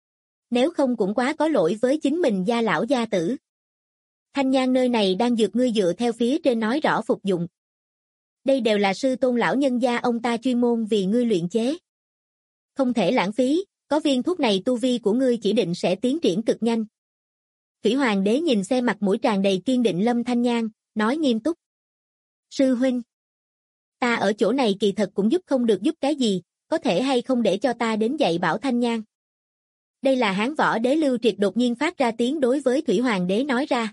Nếu không cũng quá có lỗi với chính mình gia lão gia tử. Thanh Nhan nơi này đang dược ngươi dựa theo phía trên nói rõ phục dụng. Đây đều là sư tôn lão nhân gia ông ta chuyên môn vì ngươi luyện chế. Không thể lãng phí, có viên thuốc này tu vi của ngươi chỉ định sẽ tiến triển cực nhanh. Thủy Hoàng đế nhìn xem mặt mũi tràn đầy kiên định Lâm Thanh Nhan, nói nghiêm túc. Sư huynh, ta ở chỗ này kỳ thật cũng giúp không được giúp cái gì, có thể hay không để cho ta đến dạy bảo Thanh Nhan. Đây là Hán Võ Đế Lưu Triệt đột nhiên phát ra tiếng đối với Thủy Hoàng đế nói ra.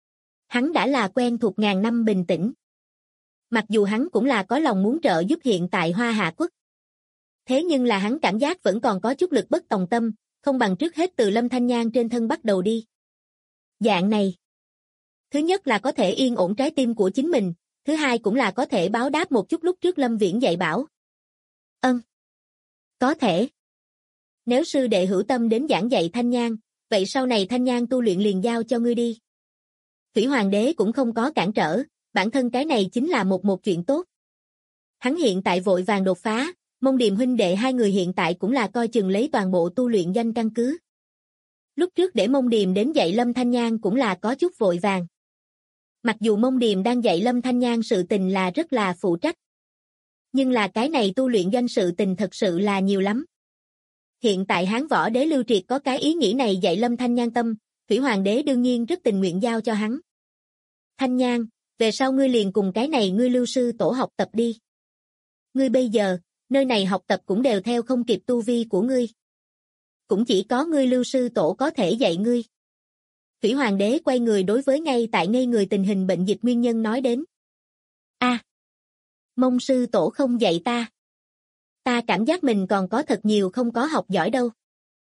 Hắn đã là quen thuộc ngàn năm bình tĩnh. Mặc dù hắn cũng là có lòng muốn trợ giúp hiện tại Hoa Hạ Quốc. Thế nhưng là hắn cảm giác vẫn còn có chút lực bất tòng tâm, không bằng trước hết từ Lâm Thanh Nhan trên thân bắt đầu đi. Dạng này. Thứ nhất là có thể yên ổn trái tim của chính mình, thứ hai cũng là có thể báo đáp một chút lúc trước Lâm Viễn dạy bảo. Có thể. Nếu sư đệ hữu tâm đến giảng dạy Thanh Nhan, vậy sau này Thanh Nhan tu luyện liền giao cho ngươi đi. Thủy Hoàng đế cũng không có cản trở, bản thân cái này chính là một chuyện tốt. Hắn hiện tại vội vàng đột phá, Mông Điềm huynh đệ hai người hiện tại cũng là coi chừng lấy toàn bộ tu luyện danh căn cứ. Lúc trước để Mông Điềm đến dạy Lâm Thanh Nhan cũng là có chút vội vàng. Mặc dù Mông Điềm đang dạy Lâm Thanh Nhan sự tình là rất là phụ trách. Nhưng là cái này tu luyện doanh sự tình thật sự là nhiều lắm. Hiện tại Hán Võ Đế Lưu Triệt có cái ý nghĩ này dạy Lâm Thanh Nhan tâm, Thủy Hoàng đế đương nhiên rất tình nguyện giao cho hắn. Thanh Nhan, về sau ngươi liền cùng cái này ngươi Lưu sư tổ học tập đi. Ngươi bây giờ, nơi này học tập cũng đều theo không kịp tu vi của ngươi. Cũng chỉ có ngươi Lưu sư tổ có thể dạy ngươi. Thủy Hoàng đế quay người đối với ngay tại ngây người tình hình bệnh dịch nguyên nhân nói đến. Mông sư tổ không dạy ta. Ta cảm giác mình còn có thật nhiều không có học giỏi đâu.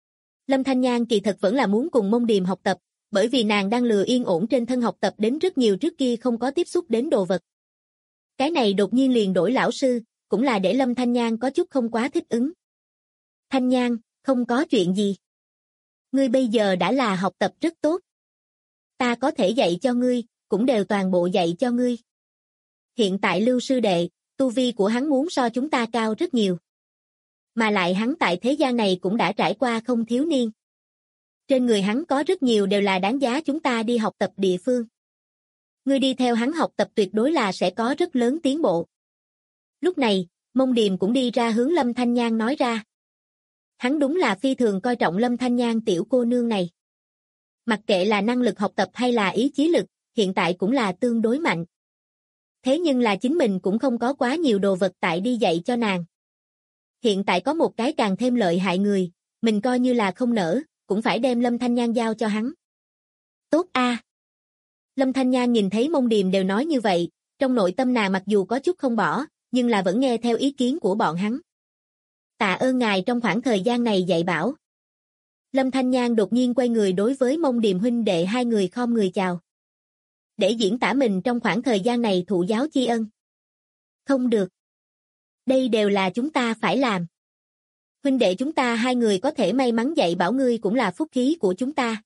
Lâm Thanh Nhan kỳ thật vẫn là muốn cùng Mông Điềm học tập, bởi vì nàng đang lừa yên ổn trên thân học tập đến rất nhiều trước kia không có tiếp xúc đến đồ vật. Cái này đột nhiên liền đổi lão sư, cũng là để Lâm Thanh Nhan có chút không quá thích ứng. Thanh Nhan, không có chuyện gì. Ngươi bây giờ đã là học tập rất tốt. Ta có thể dạy cho ngươi, cũng đều toàn bộ dạy cho ngươi. Hiện tại Lưu sư đệ, tu vi của hắn muốn so chúng ta cao rất nhiều. Mà lại hắn tại thế gian này cũng đã trải qua không thiếu niên. Trên người hắn có rất nhiều đều là đáng giá chúng ta đi học tập địa phương. Ngươi đi theo hắn học tập tuyệt đối là sẽ có rất lớn tiến bộ. Lúc này, Mông Điềm cũng đi ra hướng Lâm Thanh Nhan nói ra. Hắn đúng là phi thường coi trọng Lâm Thanh Nhan tiểu cô nương này. Mặc kệ là năng lực học tập hay là ý chí lực, hiện tại cũng là tương đối mạnh. Thế nhưng là chính mình cũng không có quá nhiều đồ vật tại đi dạy cho nàng. Hiện tại có một cái càng thêm lợi hại người, mình coi như là không nỡ, cũng phải đem Lâm Thanh Nhan giao cho hắn. Tốt a. Lâm Thanh Nhan nhìn thấy Mông Điềm đều nói như vậy, trong nội tâm nàng mặc dù có chút không bỏ, nhưng là vẫn nghe theo ý kiến của bọn hắn. Tạ ơn ngài trong khoảng thời gian này dạy bảo. Lâm Thanh Nhan đột nhiên quay người đối với Mông Điềm huynh đệ hai người khom người chào. Để diễn tả mình trong khoảng thời gian này thụ giáo tri ân. Không được. Đây đều là chúng ta phải làm. Huynh đệ chúng ta hai người có thể may mắn dạy bảo ngươi cũng là phúc khí của chúng ta.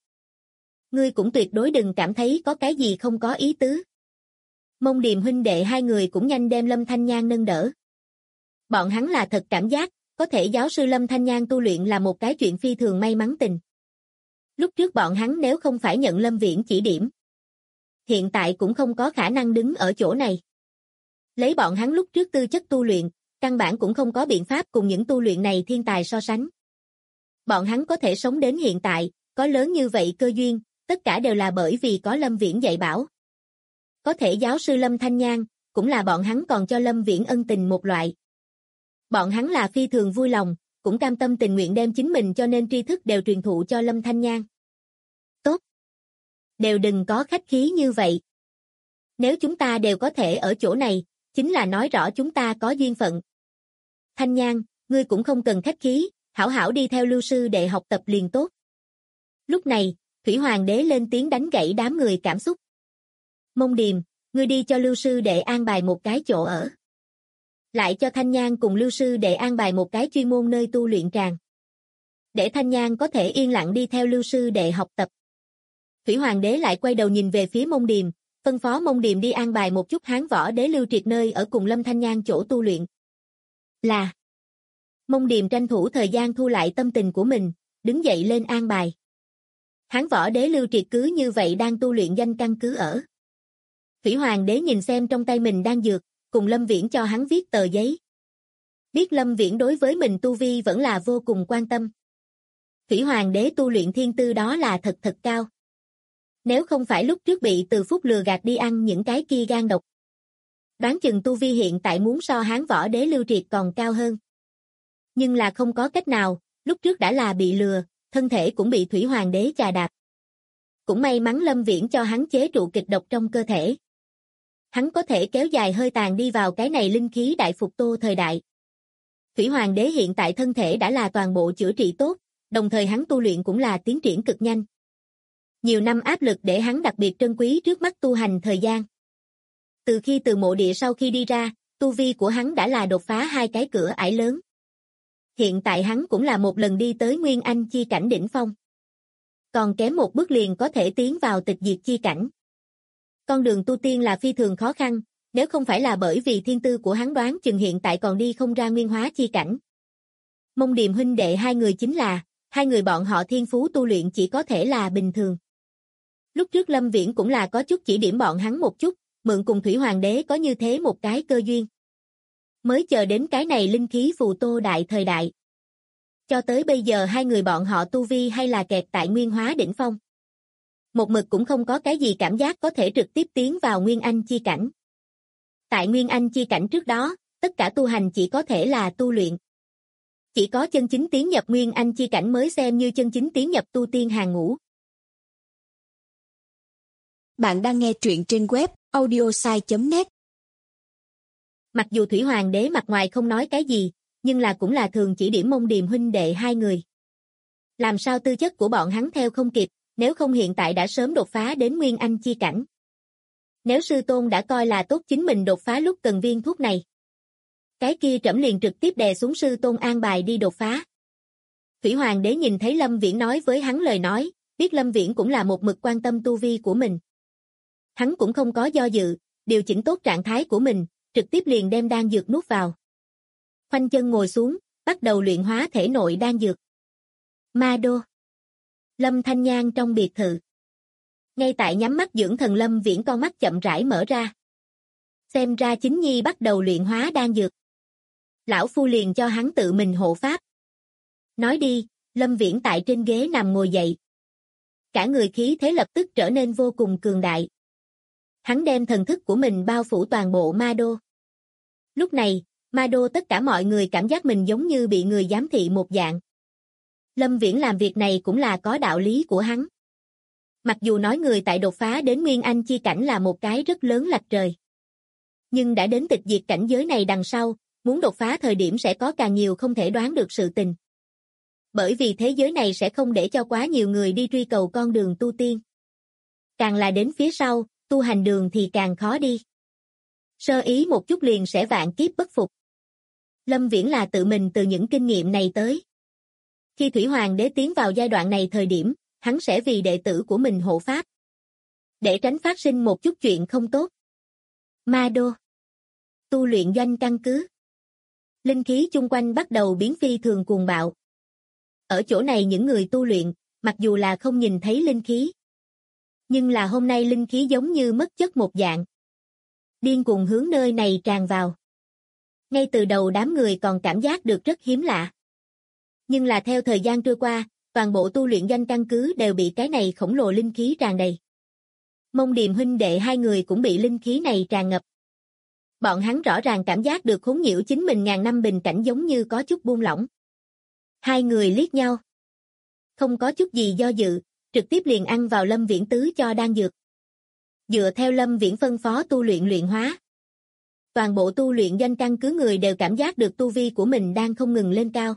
Ngươi cũng tuyệt đối đừng cảm thấy có cái gì không có ý tứ. Mông Điềm huynh đệ hai người cũng nhanh đem Lâm Thanh Nhan nâng đỡ. Bọn hắn là thật cảm giác, có thể giáo sư Lâm Thanh Nhan tu luyện là một cái chuyện phi thường may mắn tình. Lúc trước bọn hắn nếu không phải nhận Lâm Viễn chỉ điểm, hiện tại cũng không có khả năng đứng ở chỗ này. Lấy bọn hắn lúc trước tư chất tu luyện, căn bản cũng không có biện pháp cùng những tu luyện này thiên tài so sánh. Bọn hắn có thể sống đến hiện tại, có lớn như vậy cơ duyên, tất cả đều là bởi vì có Lâm Viễn dạy bảo. Có thể giáo sư Lâm Thanh Nhan, cũng là bọn hắn còn cho Lâm Viễn ân tình một loại. Bọn hắn là phi thường vui lòng, cũng cam tâm tình nguyện đem chính mình cho nên tri thức đều truyền thụ cho Lâm Thanh Nhan. Tốt. Đều đừng có khách khí như vậy. Nếu chúng ta đều có thể ở chỗ này, chính là nói rõ chúng ta có duyên phận. Thanh Nhan, ngươi cũng không cần khách khí, hảo hảo đi theo Lưu sư đệ học tập liền tốt. Lúc này, Thủy Hoàng đế lên tiếng đánh gãy đám người cảm xúc. Mông Điềm, ngươi đi cho Lưu sư đệ an bài một cái chỗ ở. Lại cho Thanh Nhan cùng Lưu sư đệ an bài một cái chuyên môn nơi tu luyện tràng. Để Thanh Nhan có thể yên lặng đi theo Lưu sư đệ học tập. Thủy Hoàng đế lại quay đầu nhìn về phía Mông Điềm, phân phó Mông Điềm đi an bài một chút Hán võ đế Lưu Triệt nơi ở cùng Lâm Thanh Nhan chỗ tu luyện. Là. Mông Điềm tranh thủ thời gian thu lại tâm tình của mình, đứng dậy lên an bài. Hán võ đế Lưu Triệt cứ như vậy đang tu luyện danh căn cứ ở. Thủy Hoàng đế nhìn xem trong tay mình đang dược, cùng Lâm Viễn cho hắn viết tờ giấy. Biết Lâm Viễn đối với mình tu vi vẫn là vô cùng quan tâm. Thủy Hoàng đế tu luyện thiên tư đó là thật cao. Nếu không phải lúc trước bị Từ Phúc lừa gạt đi ăn những cái kia gan độc. Đoán chừng tu vi hiện tại muốn so Hán võ đế Lưu Triệt còn cao hơn. Nhưng là không có cách nào, lúc trước đã là bị lừa, thân thể cũng bị Thủy Hoàng đế chà đạp. Cũng may mắn Lâm Viễn cho hắn chế trụ kịch độc trong cơ thể. Hắn có thể kéo dài hơi tàn đi vào cái này linh khí đại phục tô thời đại. Thủy Hoàng đế hiện tại thân thể đã là toàn bộ chữa trị tốt, đồng thời hắn tu luyện cũng là tiến triển cực nhanh. Nhiều năm áp lực để hắn đặc biệt trân quý trước mắt tu hành thời gian. Từ khi từ mộ địa sau khi đi ra, tu vi của hắn đã là đột phá 2 cái cửa ải lớn. Hiện tại hắn cũng là một lần đi tới Nguyên Anh chi cảnh đỉnh phong. Còn kém một bước liền có thể tiến vào tịch diệt chi cảnh. Con đường tu tiên là phi thường khó khăn, nếu không phải là bởi vì thiên tư của hắn đoán chừng hiện tại còn đi không ra nguyên hóa chi cảnh. Mông Điềm huynh đệ hai người chính là, hai người bọn họ thiên phú tu luyện chỉ có thể là bình thường. Lúc trước Lâm Viễn cũng là có chút chỉ điểm bọn hắn một chút, mượn cùng Thủy Hoàng đế có như thế một cái cơ duyên. Mới chờ đến cái này linh khí phù tô đại thời đại. Cho tới bây giờ hai người bọn họ tu vi hay là kẹt tại nguyên hóa đỉnh phong. Một mực cũng không có cái gì cảm giác có thể trực tiếp tiến vào Nguyên Anh chi cảnh. Tại Nguyên Anh chi cảnh trước đó, tất cả tu hành chỉ có thể là tu luyện. Chỉ có chân chính tiến nhập Nguyên Anh chi cảnh mới xem như chân chính tiến nhập tu tiên hàng ngũ. Bạn đang nghe truyện trên web audiosai.net. Mặc dù Thủy Hoàng đế mặt ngoài không nói cái gì, nhưng là cũng là thường chỉ điểm Mông Điềm huynh đệ hai người. Làm sao tư chất của bọn hắn theo không kịp, nếu không hiện tại đã sớm đột phá đến Nguyên Anh chi cảnh. Nếu sư tôn đã coi là tốt chính mình đột phá lúc cần viên thuốc này. Cái kia trẫm liền trực tiếp đè xuống sư tôn an bài đi đột phá. Thủy Hoàng đế nhìn thấy Lâm Viễn nói với hắn lời nói, biết Lâm Viễn cũng là một mực quan tâm tu vi của mình. Hắn cũng không có do dự, điều chỉnh tốt trạng thái của mình, trực tiếp liền đem đan dược nuốt vào. Khoanh chân ngồi xuống, bắt đầu luyện hóa thể nội đan dược. Ma đô. Lâm Thanh Nhan trong biệt thự. Ngay tại nhắm mắt dưỡng thần Lâm Viễn con mắt chậm rãi mở ra. Xem ra chính nhi bắt đầu luyện hóa đan dược. Lão phu liền cho hắn tự mình hộ pháp. Nói đi, Lâm Viễn tại trên ghế nằm ngồi dậy. Cả người khí thế lập tức trở nên vô cùng cường đại. Hắn đem thần thức của mình bao phủ toàn bộ ma đô. Lúc này, ma đô tất cả mọi người cảm giác mình giống như bị người giám thị một dạng. Lâm Viễn làm việc này cũng là có đạo lý của hắn. Mặc dù nói người tại đột phá đến Nguyên Anh chi cảnh là một cái rất lớn lệch trời. Nhưng đã đến tịch diệt cảnh giới này đằng sau, muốn đột phá thời điểm sẽ có càng nhiều không thể đoán được sự tình. Bởi vì thế giới này sẽ không để cho quá nhiều người đi truy cầu con đường tu tiên. Càng là đến phía sau, tu hành đường thì càng khó đi. Sơ ý một chút liền sẽ vạn kiếp bất phục. Lâm Viễn là tự mình từ những kinh nghiệm này tới. Khi Thủy Hoàng đế tiến vào giai đoạn này thời điểm, hắn sẽ vì đệ tử của mình hộ pháp. Để tránh phát sinh một chút chuyện không tốt. Ma đô. Tu luyện doanh căn cứ. Linh khí chung quanh bắt đầu biến phi thường cuồng bạo. Ở chỗ này những người tu luyện, mặc dù là không nhìn thấy linh khí. Nhưng là hôm nay linh khí giống như mất chất một dạng. điên cuồng hướng nơi này tràn vào. Ngay từ đầu đám người còn cảm giác được rất hiếm lạ. Nhưng là theo thời gian trôi qua, toàn bộ tu luyện doanh căn cứ đều bị cái này khổng lồ linh khí tràn đầy. Mông Điềm huynh đệ hai người cũng bị linh khí này tràn ngập. Bọn hắn rõ ràng cảm giác được khốn nhiễu chính mình ngàn năm bình cảnh giống như có chút buông lỏng. Hai người liếc nhau. Không có chút gì do dự, trực tiếp liền ăn vào Lâm Viễn tứ cho đan dược. Dựa theo Lâm Viễn phân phó tu luyện luyện hóa. Toàn bộ tu luyện doanh căn cứ người đều cảm giác được tu vi của mình đang không ngừng lên cao.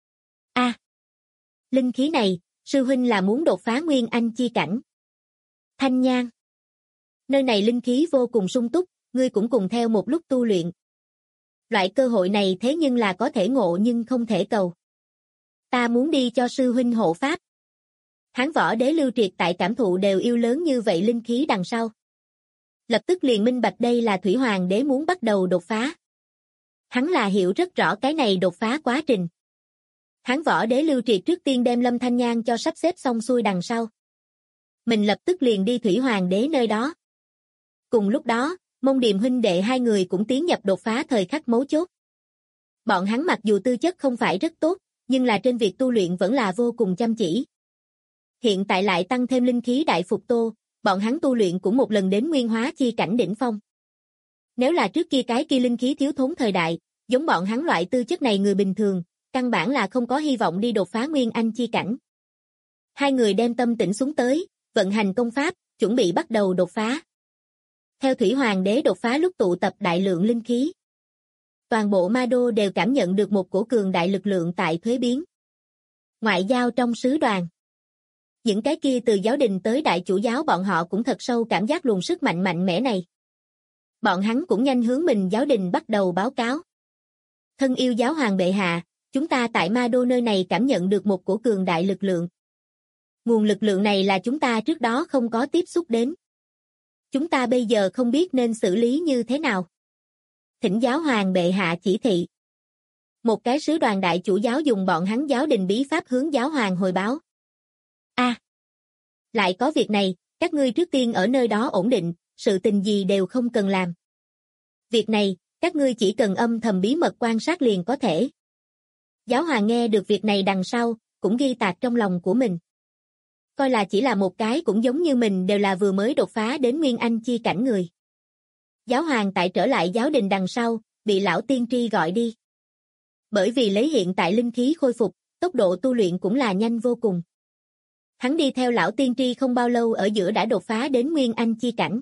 Linh khí này, sư huynh là muốn đột phá Nguyên Anh chi cảnh. Thanh Nhan. Nơi này linh khí vô cùng sung túc, ngươi cũng cùng theo một lúc tu luyện. Loại cơ hội này thế nhưng là có thể ngộ nhưng không thể cầu. Ta muốn đi cho sư huynh hộ pháp. Hán Võ Đế Lưu Triệt tại cảm thụ đều yêu lớn như vậy linh khí đằng sau. Lập tức liền minh bạch đây là Thủy Hoàng Đế muốn bắt đầu đột phá. Hắn là hiểu rất rõ cái này đột phá quá trình. Hán Võ Đế Lưu Triệt trước tiên đem Lâm Thanh Nhan cho sắp xếp xong xuôi đằng sau. Mình lập tức liền đi Thủy Hoàng Đế nơi đó. Cùng lúc đó, Mông Điềm huynh đệ hai người cũng tiến nhập đột phá thời khắc mấu chốt. Bọn hắn mặc dù tư chất không phải rất tốt, nhưng là trên việc tu luyện vẫn là vô cùng chăm chỉ. Hiện tại lại tăng thêm linh khí đại phục tô, bọn hắn tu luyện cũng một lần đến nguyên hóa chi cảnh đỉnh phong. Nếu là trước kia cái kia linh khí thiếu thốn thời đại, giống bọn hắn loại tư chất này người bình thường, căn bản là không có hy vọng đi đột phá Nguyên Anh chi cảnh. Hai người đem tâm tĩnh xuống tới, vận hành công pháp, chuẩn bị bắt đầu đột phá. Theo Thủy Hoàng Đế đột phá lúc tụ tập đại lượng linh khí. Toàn bộ ma đô đều cảm nhận được một cổ cường đại lực lượng tại thuế biến. Ngoại giao trong sứ đoàn. Những cái kia từ giáo đình tới đại chủ giáo bọn họ cũng thật sâu cảm giác luồng sức mạnh mạnh mẽ này. Bọn hắn cũng nhanh hướng mình giáo đình bắt đầu báo cáo. Thân yêu giáo hoàng bệ hạ, chúng ta tại ma đô nơi này cảm nhận được một cổ cường đại lực lượng. Nguồn lực lượng này là chúng ta trước đó không có tiếp xúc đến. Chúng ta bây giờ không biết nên xử lý như thế nào. Thỉnh giáo hoàng bệ hạ chỉ thị. Một cái sứ đoàn đại chủ giáo dùng bọn hắn giáo đình bí pháp hướng giáo hoàng hồi báo. Lại có việc này, các ngươi trước tiên ở nơi đó ổn định, sự tình gì đều không cần làm. Việc này, các ngươi chỉ cần âm thầm bí mật quan sát liền có thể. Giáo hoàng nghe được việc này đằng sau, cũng ghi tạc trong lòng của mình. Coi là chỉ là một cái cũng giống như mình đều là vừa mới đột phá đến Nguyên Anh chi cảnh người. Giáo hoàng tại trở lại giáo đình đằng sau, bị lão tiên tri gọi đi. Bởi vì lấy hiện tại linh khí khôi phục, tốc độ tu luyện cũng là nhanh vô cùng. Hắn đi theo lão tiên tri không bao lâu ở giữa đã đột phá đến Nguyên Anh chi cảnh.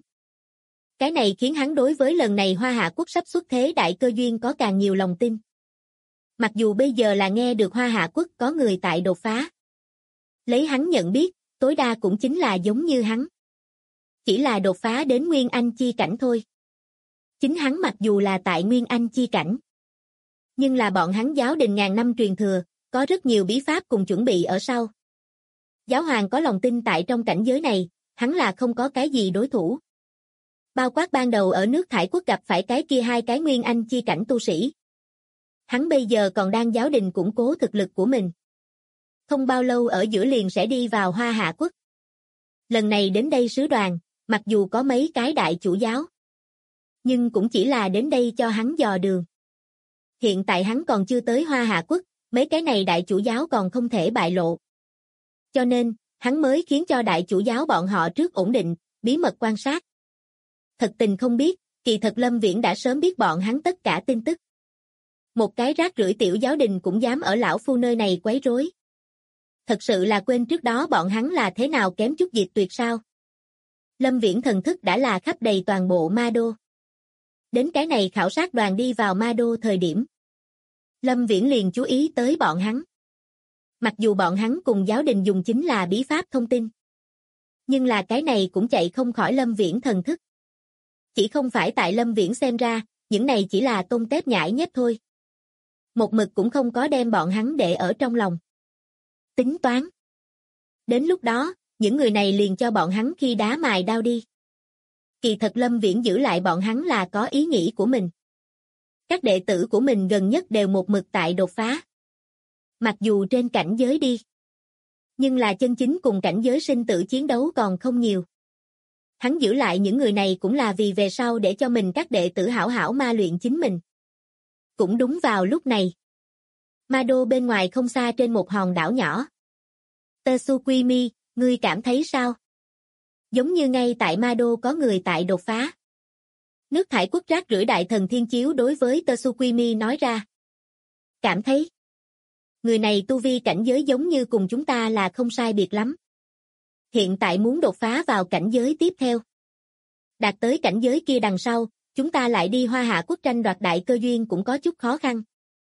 Cái này khiến hắn đối với lần này Hoa Hạ Quốc sắp xuất thế đại cơ duyên có càng nhiều lòng tin. Mặc dù bây giờ là nghe được Hoa Hạ Quốc có người tại đột phá. Lấy hắn nhận biết, tối đa cũng chính là giống như hắn. Chỉ là đột phá đến Nguyên Anh chi cảnh thôi. Chính hắn mặc dù là tại Nguyên Anh chi cảnh. Nhưng là bọn hắn giáo đình ngàn năm truyền thừa, có rất nhiều bí pháp cùng chuẩn bị ở sau. Giáo hoàng có lòng tin tại trong cảnh giới này, hắn là không có cái gì đối thủ. Bao quát ban đầu ở nước Thải Quốc gặp phải cái kia hai cái Nguyên Anh chi cảnh tu sĩ. Hắn bây giờ còn đang giáo đình củng cố thực lực của mình. Không bao lâu ở giữa liền sẽ đi vào Hoa Hạ Quốc. Lần này đến đây sứ đoàn, mặc dù có mấy cái đại chủ giáo, nhưng cũng chỉ là đến đây cho hắn dò đường. Hiện tại hắn còn chưa tới Hoa Hạ Quốc, mấy cái này đại chủ giáo còn không thể bại lộ. Cho nên, hắn mới khiến cho đại chủ giáo bọn họ trước ổn định, bí mật quan sát. Thật tình không biết, kỳ thật Lâm Viễn đã sớm biết bọn hắn tất cả tin tức. Một cái rác rưởi tiểu giáo đình cũng dám ở lão phu nơi này quấy rối. Thật sự là quên trước đó bọn hắn là thế nào kém chút diệt tuyệt sao. Lâm Viễn thần thức đã là khắp đầy toàn bộ ma đô. Đến cái này khảo sát đoàn đi vào ma đô thời điểm. Lâm Viễn liền chú ý tới bọn hắn. Mặc dù bọn hắn cùng giáo đình dùng chính là bí pháp thông tin. Nhưng là cái này cũng chạy không khỏi Lâm Viễn thần thức. Chỉ không phải tại Lâm Viễn xem ra, những này chỉ là tôm tép nhãi nhép thôi. Một mực cũng không có đem bọn hắn để ở trong lòng. Tính toán. Đến lúc đó, những người này liền cho bọn hắn khi đá mài đao đi. Kỳ thật Lâm Viễn giữ lại bọn hắn là có ý nghĩ của mình. Các đệ tử của mình gần nhất đều một mực tại đột phá. Mặc dù trên cảnh giới đi. Nhưng là chân chính cùng cảnh giới sinh tử chiến đấu còn không nhiều. Hắn giữ lại những người này cũng là vì về sau để cho mình các đệ tử hảo hảo ma luyện chính mình. Cũng đúng vào lúc này. Ma đô bên ngoài không xa trên một hòn đảo nhỏ. Tsukuimi, ngươi cảm thấy sao? Giống như ngay tại Ma đô có người tại đột phá. Nước thải quốc rác rưởi đại thần thiên chiếu đối với Tsukuimi nói ra. Cảm thấy. Người này tu vi cảnh giới giống như cùng chúng ta là không sai biệt lắm. Hiện tại muốn đột phá vào cảnh giới tiếp theo. Đạt tới cảnh giới kia đằng sau, chúng ta lại đi Hoa Hạ quốc tranh đoạt đại cơ duyên cũng có chút khó khăn.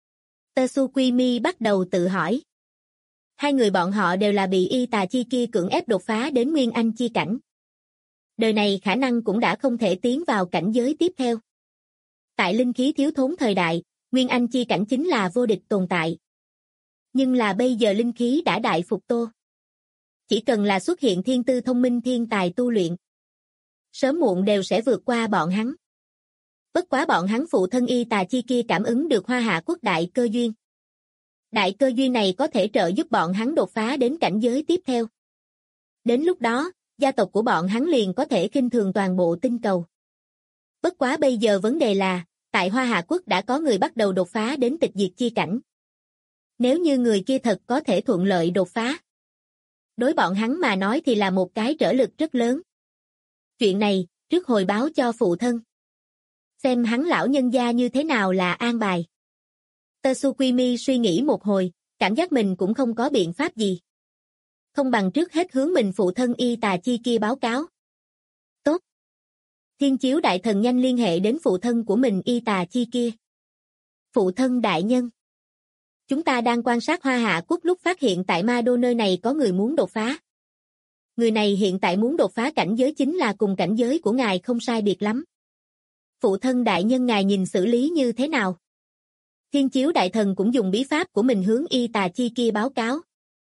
Tsukuimi bắt đầu tự hỏi. Hai người bọn họ đều là bị y tà chi kia cưỡng ép đột phá đến Nguyên Anh chi cảnh. Đời này khả năng cũng đã không thể tiến vào cảnh giới tiếp theo. Tại linh khí thiếu thốn thời đại, Nguyên Anh chi cảnh chính là vô địch tồn tại. Nhưng là bây giờ linh khí đã đại phục tô. Chỉ cần là xuất hiện thiên tư thông minh thiên tài tu luyện, sớm muộn đều sẽ vượt qua bọn hắn. Bất quá bọn hắn phụ thân y tà chi kia cảm ứng được Hoa Hạ quốc đại cơ duyên. Đại cơ duyên này có thể trợ giúp bọn hắn đột phá đến cảnh giới tiếp theo. Đến lúc đó, gia tộc của bọn hắn liền có thể khinh thường toàn bộ tinh cầu. Bất quá bây giờ vấn đề là, tại Hoa Hạ quốc đã có người bắt đầu đột phá đến tịch diệt chi cảnh. Nếu như người kia thật có thể thuận lợi đột phá, đối bọn hắn mà nói thì là một cái trở lực rất lớn. Chuyện này, trước hồi báo cho phụ thân. Xem hắn lão nhân gia như thế nào là an bài. Tsukuimi suy nghĩ một hồi, cảm giác mình cũng không có biện pháp gì. Không bằng trước hết hướng mình phụ thân y tà chi kia báo cáo. Tốt. Thiên chiếu đại thần nhanh liên hệ đến phụ thân của mình y tà chi kia. Phụ thân đại nhân. Chúng ta đang quan sát Hoa Hạ quốc lúc phát hiện tại Ma đô nơi này có người muốn đột phá. Người này hiện tại muốn đột phá cảnh giới chính là cùng cảnh giới của ngài không sai biệt lắm. Phụ thân đại nhân ngài nhìn xử lý như thế nào? Thiên chiếu đại thần cũng dùng bí pháp của mình hướng y tà chi kia báo cáo.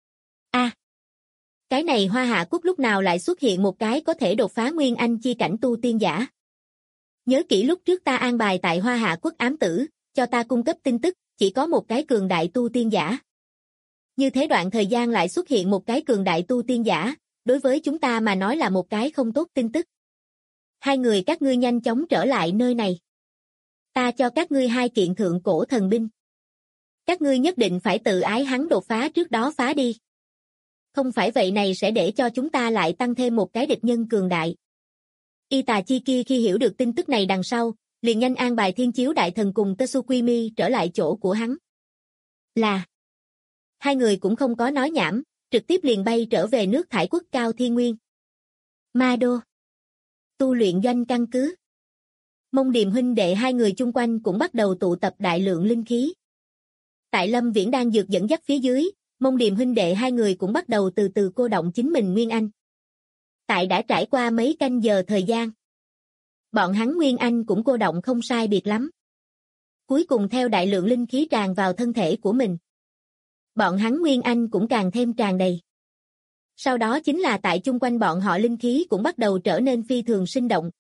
Cái này Hoa Hạ quốc lúc nào lại xuất hiện một cái có thể đột phá Nguyên Anh chi cảnh tu tiên giả? Nhớ kỹ lúc trước ta an bài tại Hoa Hạ quốc ám tử, cho ta cung cấp tin tức, chỉ có một cái cường đại tu tiên giả. Như thế đoạn thời gian lại xuất hiện một cái cường đại tu tiên giả, đối với chúng ta mà nói là một cái không tốt tin tức. Hai người các ngươi nhanh chóng trở lại nơi này. Ta cho các ngươi 2 kiện thượng cổ thần binh. Các ngươi nhất định phải tự ái hắn đột phá trước đó phá đi. Không phải vậy này sẽ để cho chúng ta lại tăng thêm một cái địch nhân cường đại. Y tà chi kia khi hiểu được tin tức này đằng sau, liền nhanh an bài thiên chiếu đại thần cùng Tsukuimi trở lại chỗ của hắn. Là. Hai người cũng không có nói nhảm, trực tiếp liền bay trở về nước thải quốc cao thiên nguyên. Ma đô. Tu luyện doanh căn cứ. Mông Điềm huynh đệ hai người chung quanh cũng bắt đầu tụ tập đại lượng linh khí. Tại Lâm Viễn đang dược dẫn dắt phía dưới, Mông Điềm huynh đệ hai người cũng bắt đầu từ từ cô động chính mình Nguyên Anh. Tại đã trải qua mấy canh giờ thời gian, bọn hắn Nguyên Anh cũng cô động không sai biệt lắm. Cuối cùng theo đại lượng linh khí tràn vào thân thể của mình, bọn hắn Nguyên Anh cũng càng thêm tràn đầy. Sau đó chính là tại chung quanh bọn họ linh khí cũng bắt đầu trở nên phi thường sinh động.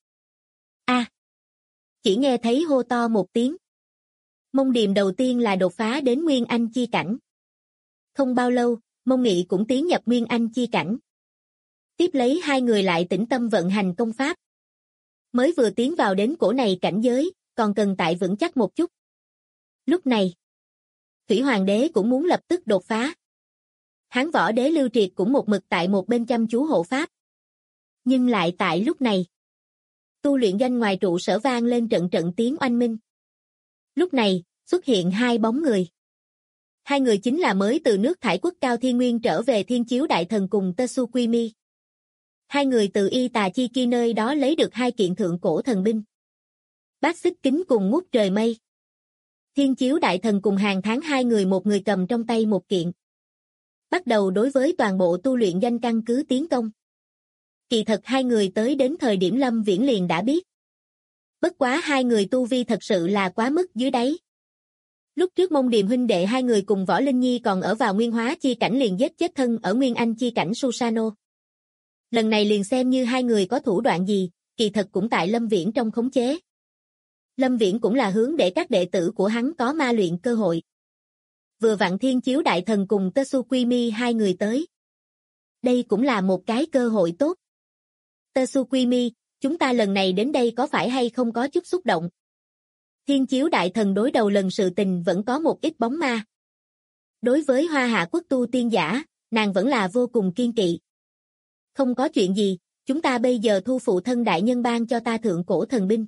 Chỉ nghe thấy hô to một tiếng. Mông Điềm đầu tiên là đột phá đến Nguyên Anh chi cảnh. Không bao lâu, Mông Nghị cũng tiến nhập Nguyên Anh chi cảnh. Tiếp lấy hai người lại tĩnh tâm vận hành công pháp. Mới vừa tiến vào đến cổ này cảnh giới, còn cần tại vững chắc một chút. Lúc này, Thủy Hoàng đế cũng muốn lập tức đột phá. Hán Võ đế Lưu Triệt cũng một mực tại một bên chăm chú hộ pháp. Nhưng lại tại lúc này, tu luyện doanh ngoài trụ sở vang lên trận trận tiếng oanh minh. Lúc này, xuất hiện 2 bóng người. 2 người chính là mới từ nước thải quốc cao thiên nguyên trở về thiên chiếu đại thần cùng Tsukuimi. 2 người từ y tà chi kia nơi đó lấy được 2 kiện thượng cổ thần binh. Bát xích kính cùng ngút trời mây. Thiên chiếu đại thần cùng Hàng Tháng 2 người một người cầm trong tay một kiện. Bắt đầu đối với toàn bộ tu luyện doanh căn cứ tiến công. Kỳ thật 2 người tới đến thời điểm Lâm Viễn liền đã biết. Bất quá 2 người tu vi thật sự là quá mức dưới đáy. Lúc trước Mông Điềm huynh đệ 2 người cùng Võ Linh Nhi còn ở vào Nguyên Hóa chi cảnh liền giết chết thân ở Nguyên Anh chi cảnh Susano. Lần này liền xem như 2 người có thủ đoạn gì, kỳ thật cũng tại Lâm Viễn trong khống chế. Lâm Viễn cũng là hướng để các đệ tử của hắn có ma luyện cơ hội. Vừa vặn thiên chiếu đại thần cùng Tsukuimi 2 người tới. Đây cũng là một cái cơ hội tốt. Tsukuimi, chúng ta lần này đến đây có phải hay không có chút xúc động? Thiên Chiếu Đại Thần đối đầu lần sự tình vẫn có một ít bóng ma. Đối với Hoa Hạ quốc tu tiên giả, nàng vẫn là vô cùng kiên kỵ. Không có chuyện gì, chúng ta bây giờ thu phụ thân đại nhân ban cho ta thượng cổ thần binh.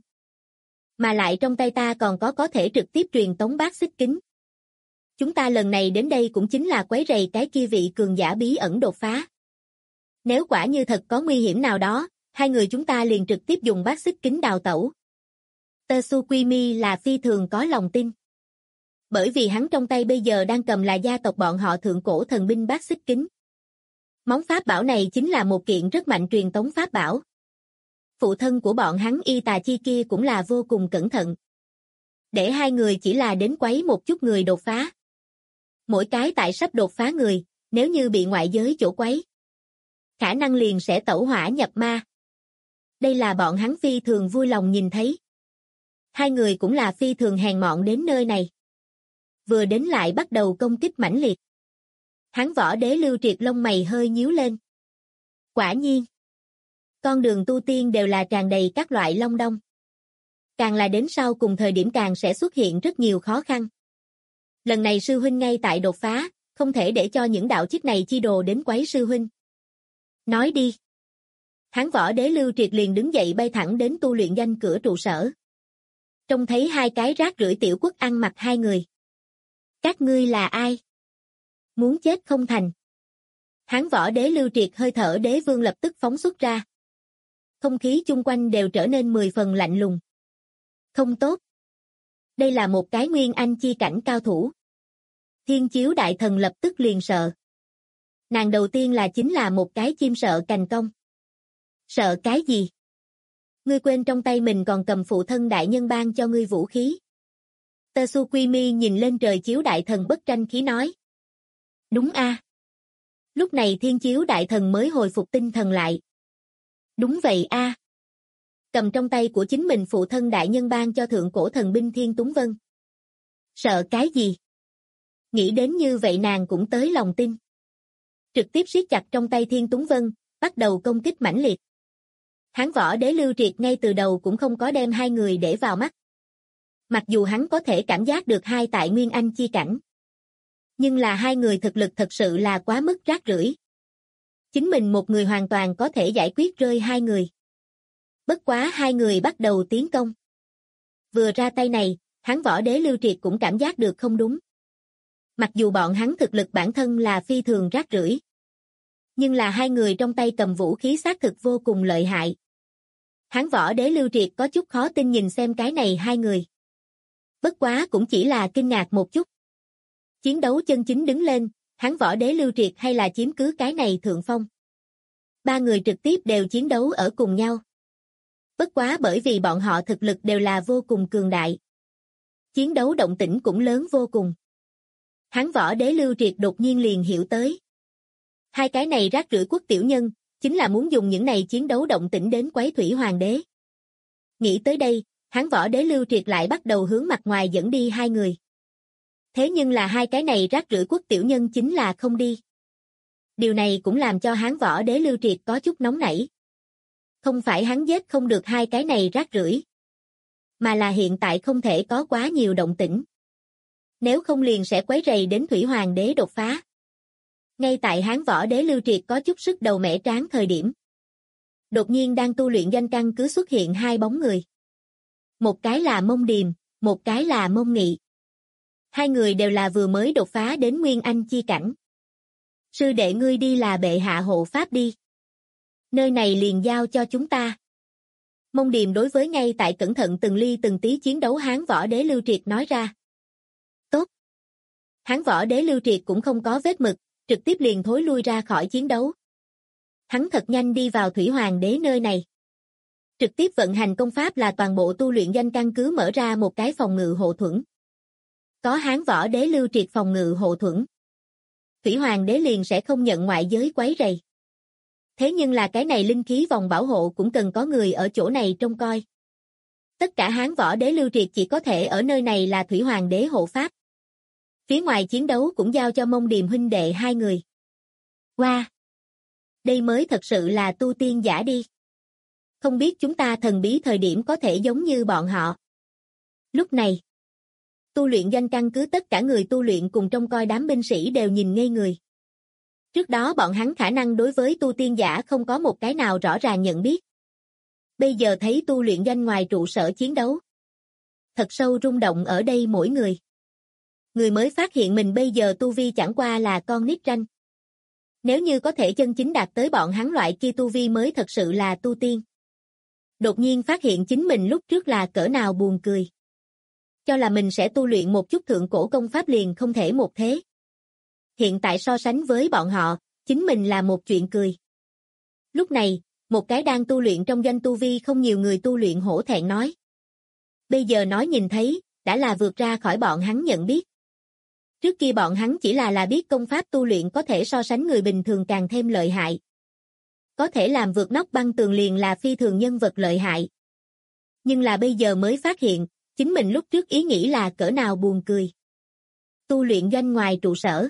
Mà lại trong tay ta còn có thể trực tiếp truyền tống bát xích kính. Chúng ta lần này đến đây cũng chính là quấy rầy cái kia vị cường giả bí ẩn đột phá. Nếu quả như thật có nguy hiểm nào đó, hai người chúng ta liền trực tiếp dùng bát xích kính đào tẩu. Tsukuimi là phi thường có lòng tin. Bởi vì hắn trong tay bây giờ đang cầm là gia tộc bọn họ thượng cổ thần binh bát xích kính. Món pháp bảo này chính là một kiện rất mạnh truyền tống pháp bảo. Phụ thân của bọn hắn Y Tà Chi kia cũng là vô cùng cẩn thận. Để hai người chỉ là đến quấy một chút người đột phá. Mỗi cái tại sắp đột phá người, nếu như bị ngoại giới chỗ quấy, khả năng liền sẽ tẩu hỏa nhập ma. Đây là bọn hắn phi thường vui lòng nhìn thấy. Hai người cũng là phi thường hèn mọn đến nơi này. Vừa đến lại bắt đầu công kích mãnh liệt. Hắn Võ Đế Lưu Triệt lông mày hơi nhíu lên. Quả nhiên, con đường tu tiên đều là tràn đầy các loại long đong. Càng là đến sau cùng thời điểm càng sẽ xuất hiện rất nhiều khó khăn. Lần này sư huynh ngay tại đột phá, không thể để cho những đạo chức này chi đồ đến quấy sư huynh. Nói đi. Hắn Võ Đế Lưu Triệt liền đứng dậy bay thẳng đến tu luyện danh cửa trụ sở. Trông thấy hai cái rác rưởi tiểu quốc ăn mặc hai người. Các ngươi là ai? Muốn chết không thành. Hắn Võ Đế Lưu Triệt hơi thở đế vương lập tức phóng xuất ra. Không khí chung quanh đều trở nên 10 phần lạnh lùng. Không tốt. Đây là một cái nguyên anh chi cảnh cao thủ. Thiên Chiếu Đại Thần lập tức liền sợ. Nàng đầu tiên chính là một cái chim sợ cành cong. Sợ cái gì? Ngươi quên trong tay mình còn cầm phụ thân đại nhân ban cho ngươi vũ khí. Tsukuimi nhìn lên trời Chiếu Đại Thần bất tranh khí nói. Đúng a. Lúc này Thiên Chiếu Đại Thần mới hồi phục tinh thần lại. Đúng vậy a. Cầm trong tay của chính mình phụ thân đại nhân ban cho thượng cổ thần binh Thiên Túng Vân. Sợ cái gì? Nghĩ đến như vậy nàng cũng tới lòng tin. Trực tiếp siết chặt trong tay Thiên Túng Vân, bắt đầu công kích mãnh liệt. Hắn Võ Đế Lưu Triệt ngay từ đầu cũng không có đem hai người để vào mắt. Mặc dù hắn có thể cảm giác được hai tại Nguyên Anh chi cảnh. Nhưng là hai người thực lực thật sự là quá mức rác rưởi. Chính mình một người hoàn toàn có thể giải quyết rơi hai người. Bất quá hai người bắt đầu tiến công. Vừa ra tay này, hắn Võ Đế Lưu Triệt cũng cảm giác được không đúng. Mặc dù bọn hắn thực lực bản thân là phi thường rác rưởi, nhưng là hai người trong tay cầm vũ khí xác thực vô cùng lợi hại. Hắn Võ Đế Lưu Triệt có chút khó tin nhìn xem cái này hai người. Bất quá cũng chỉ là kinh ngạc một chút. Chiến đấu chân chính đứng lên, hắn Võ Đế Lưu Triệt hay là chiếm cứ cái này thượng phong. Ba người trực tiếp đều chiến đấu ở cùng nhau. Bất quá bởi vì bọn họ thực lực đều là vô cùng cường đại. Chiến đấu động tĩnh cũng lớn vô cùng. Hắn Võ Đế Lưu Triệt đột nhiên liền hiểu tới. Hai cái này rác rưởi quốc tiểu nhân, chính là muốn dùng những này chiến đấu động tĩnh đến quấy Thủy Hoàng Đế. Nghĩ tới đây, hắn Võ Đế Lưu Triệt lại bắt đầu hướng mặt ngoài dẫn đi hai người. Thế nhưng là hai cái này rác rưởi quốc tiểu nhân chính là không đi. Điều này cũng làm cho hắn Võ Đế Lưu Triệt có chút nóng nảy. Không phải hắn giết không được hai cái này rác rưởi, mà là hiện tại không thể có quá nhiều động tĩnh. Nếu không liền sẽ quấy rầy đến Thủy Hoàng Đế đột phá. Ngay tại Hán Võ Đế Lưu Triệt có chút sức đầu mẻ trán thời điểm. Đột nhiên đang tu luyện danh căn cứ xuất hiện hai bóng người. Một cái là Mông Điềm, một cái là Mông Nghị. Hai người đều là vừa mới đột phá đến Nguyên Anh chi cảnh. Sư đệ ngươi đi là bệ hạ hộ pháp đi. Nơi này liền giao cho chúng ta. Mông Điềm đối với ngay tại cẩn thận từng ly từng tí chiến đấu Hán Võ Đế Lưu Triệt nói ra. Tốt. Hán Võ Đế Lưu Triệt cũng không có vết mực, trực tiếp liền thối lui ra khỏi chiến đấu. Hắn thật nhanh đi vào Thủy Hoàng Đế nơi này. Trực tiếp vận hành công pháp là toàn bộ tu luyện danh căn cứ mở ra một cái phòng ngự hộ thuẫn. Có Hán Võ Đế Lưu Triệt phòng ngự hộ thuẫn, Thủy Hoàng Đế liền sẽ không nhận ngoại giới quấy rầy. Thế nhưng là cái này linh khí vòng bảo hộ cũng cần có người ở chỗ này trông coi. Tất cả Hán Võ Đế Lưu Triệt chỉ có thể ở nơi này là Thủy Hoàng Đế hộ pháp. Phía ngoài chiến đấu cũng giao cho Mông Điềm huynh đệ hai người. Wow! Đây mới thật sự là tu tiên giả đi. Không biết chúng ta thần bí thời điểm có thể giống như bọn họ. Lúc này, tu luyện doanh căn cứ tất cả người tu luyện cùng trông coi đám binh sĩ đều nhìn ngây người. Trước đó bọn hắn khả năng đối với tu tiên giả không có một cái nào rõ ràng nhận biết. Bây giờ thấy tu luyện doanh ngoài trụ sở chiến đấu. Thật sâu rung động ở đây mỗi người. Người mới phát hiện mình bây giờ tu vi chẳng qua là con nít ranh. Nếu như có thể chân chính đạt tới bọn hắn loại kia tu vi mới thật sự là tu tiên. Đột nhiên phát hiện chính mình lúc trước là cỡ nào buồn cười. Cho là mình sẽ tu luyện một chút thượng cổ công pháp liền không thể một thế. Hiện tại so sánh với bọn họ, chính mình là một chuyện cười. Lúc này, một cái đang tu luyện trong doanh tu vi không nhiều người tu luyện hổ thẹn nói. Bây giờ nói nhìn thấy, đã là vượt ra khỏi bọn hắn nhận biết. Trước kia bọn hắn chỉ là biết công pháp tu luyện có thể so sánh người bình thường càng thêm lợi hại. Có thể làm vượt nóc băng tường liền là phi thường nhân vật lợi hại. Nhưng là bây giờ mới phát hiện, chính mình lúc trước ý nghĩ là cỡ nào buồn cười. Tu luyện doanh ngoài trụ sở.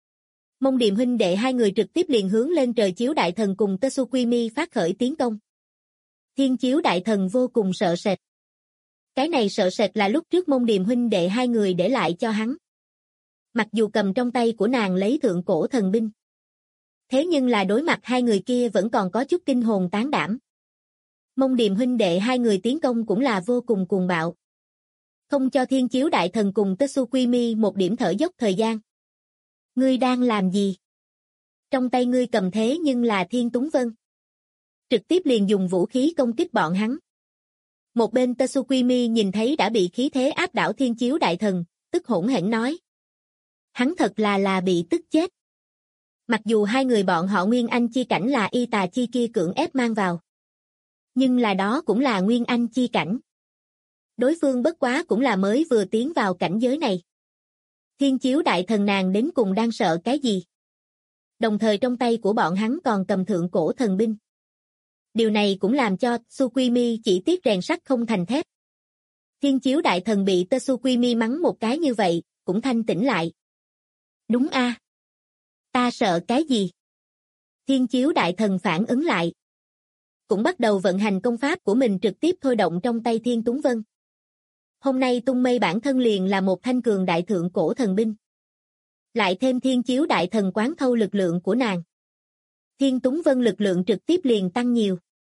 Mông Điềm huynh đệ hai người trực tiếp liền hướng lên trời chiếu đại thần cùng Tsukuyomi phát khởi tiến công. Thiên chiếu đại thần vô cùng sợ sệt. Cái này sợ sệt là lúc trước Mông Điềm huynh đệ hai người để lại cho hắn. Mặc dù cầm trong tay của nàng lấy thượng cổ thần binh. Thế nhưng là đối mặt hai người kia vẫn còn có chút kinh hồn tán đảm. Mông Điềm huynh đệ hai người tiến công cũng là vô cùng cuồng bạo. Không cho thiên chiếu đại thần cùng Tsukuyomi một điểm thở dốc thời gian. Ngươi đang làm gì? Trong tay ngươi cầm thế nhưng là Thiên Túng Vân. Trực tiếp liền dùng vũ khí công kích bọn hắn. Một bên Tsukuyomi nhìn thấy đã bị khí thế áp đảo thiên chiếu đại thần, tức hỗn hển nói. Hắn thật là bị tức chết. Mặc dù hai người bọn họ Nguyên Anh chi cảnh là y tà chi kia cưỡng ép mang vào. Nhưng là đó cũng là Nguyên Anh chi cảnh. Đối phương bất quá cũng là mới vừa tiến vào cảnh giới này. Thiên chiếu đại thần nàng đến cùng đang sợ cái gì? Đồng thời trong tay của bọn hắn còn cầm thượng cổ thần binh. Điều này cũng làm cho Tsukuyomi chỉ tiếc rèn sắt không thành thép. Thiên chiếu đại thần bị Tsukuyomi mắng một cái như vậy, cũng thanh tỉnh lại. Đúng a, ta sợ cái gì? Thiên chiếu đại thần phản ứng lại. Cũng bắt đầu vận hành công pháp của mình trực tiếp thôi động trong tay Thiên Túng Vân. Hôm nay tung mây bản thân liền là một thanh cường đại thượng cổ thần binh. Lại thêm thiên chiếu đại thần quán thâu lực lượng của nàng. Thiên Túng Vân lực lượng trực tiếp liền tăng nhiều.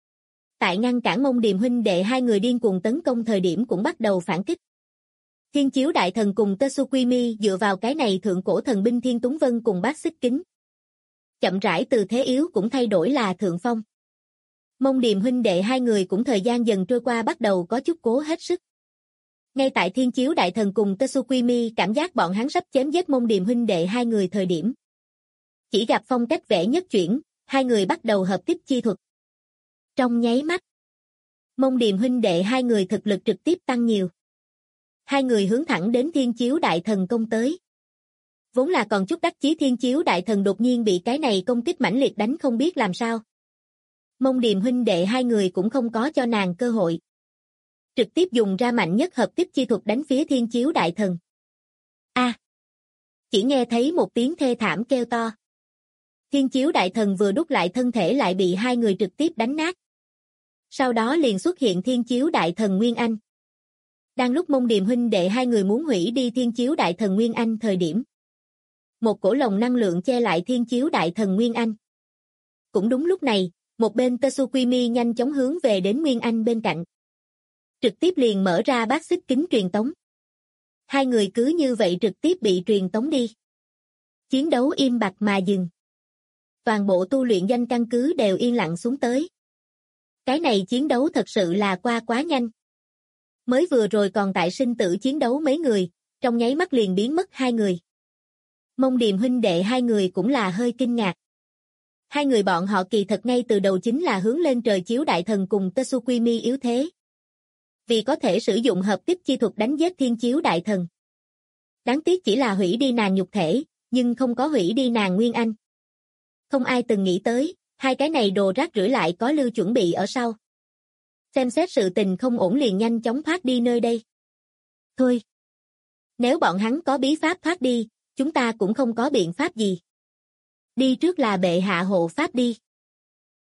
Tại ngăn cản Mông Điềm huynh đệ hai người điên cuồng tấn công thời điểm cũng bắt đầu phản kích. Thiên chiếu đại thần cùng Tsukuyomi dựa vào cái này thượng cổ thần binh Thiên Túng Vân cùng bát xích kính. Chậm rãi từ thế yếu cũng thay đổi là thượng phong. Mông Điềm huynh đệ hai người cũng thời gian dần trôi qua bắt đầu có chút cố hết sức. Ngay tại thiên chiếu đại thần cùng Tsukuyomi cảm giác bọn hắn sắp chém giết Mông Điềm huynh đệ hai người thời điểm. Chỉ gặp phong cách vẽ nhất chuyển, hai người bắt đầu hợp tiếp chi thuật. Trong nháy mắt, Mông Điềm huynh đệ hai người thực lực trực tiếp tăng nhiều. Hai người hướng thẳng đến thiên chiếu đại thần công tới. Vốn là còn chút đắc chí thiên chiếu đại thần đột nhiên bị cái này công kích mãnh liệt đánh không biết làm sao. Mông Điềm huynh đệ hai người cũng không có cho nàng cơ hội. Trực tiếp dùng ra mạnh nhất hợp tiếp chi thuật đánh phía thiên chiếu đại thần. Chỉ nghe thấy một tiếng thê thảm kêu to. Thiên chiếu đại thần vừa đúc lại thân thể lại bị hai người trực tiếp đánh nát. Sau đó liền xuất hiện thiên chiếu đại thần Nguyên Anh. Đang lúc Mông Điềm huynh đệ hai người muốn hủy đi thiên chiếu đại thần Nguyên Anh thời điểm. Một cổ lồng năng lượng che lại thiên chiếu đại thần Nguyên Anh. Cũng đúng lúc này, một bên Tsukuyomi nhanh chóng hướng về đến Nguyên Anh bên cạnh. Trực tiếp liền mở ra bát xích kính truyền tống. Hai người cứ như vậy trực tiếp bị truyền tống đi. Chiến đấu im bặt mà dừng. Toàn bộ tu luyện doanh căn cứ đều yên lặng xuống tới. Cái này chiến đấu thật sự là qua quá nhanh. Mới vừa rồi còn tại sinh tử chiến đấu mấy người, trong nháy mắt liền biến mất hai người. Mông Điềm huynh đệ hai người cũng là hơi kinh ngạc. Hai người bọn họ kỳ thật ngay từ đầu chính là hướng lên trời chiếu đại thần cùng Tsukuyomi yếu thế. Vì có thể sử dụng hợp tiếp chi thuật đánh giết thiên chiếu đại thần. Đáng tiếc chỉ là hủy đi nàng nhục thể, nhưng không có hủy đi nàng Nguyên Anh. Không ai từng nghĩ tới, hai cái này đồ rác rưởi lại có lưu chuẩn bị ở sau. Xem xét sự tình không ổn liền nhanh chóng thoát đi nơi đây. Thôi. Nếu bọn hắn có bí pháp thoát đi, chúng ta cũng không có biện pháp gì. Đi trước là bệ hạ hộ pháp đi.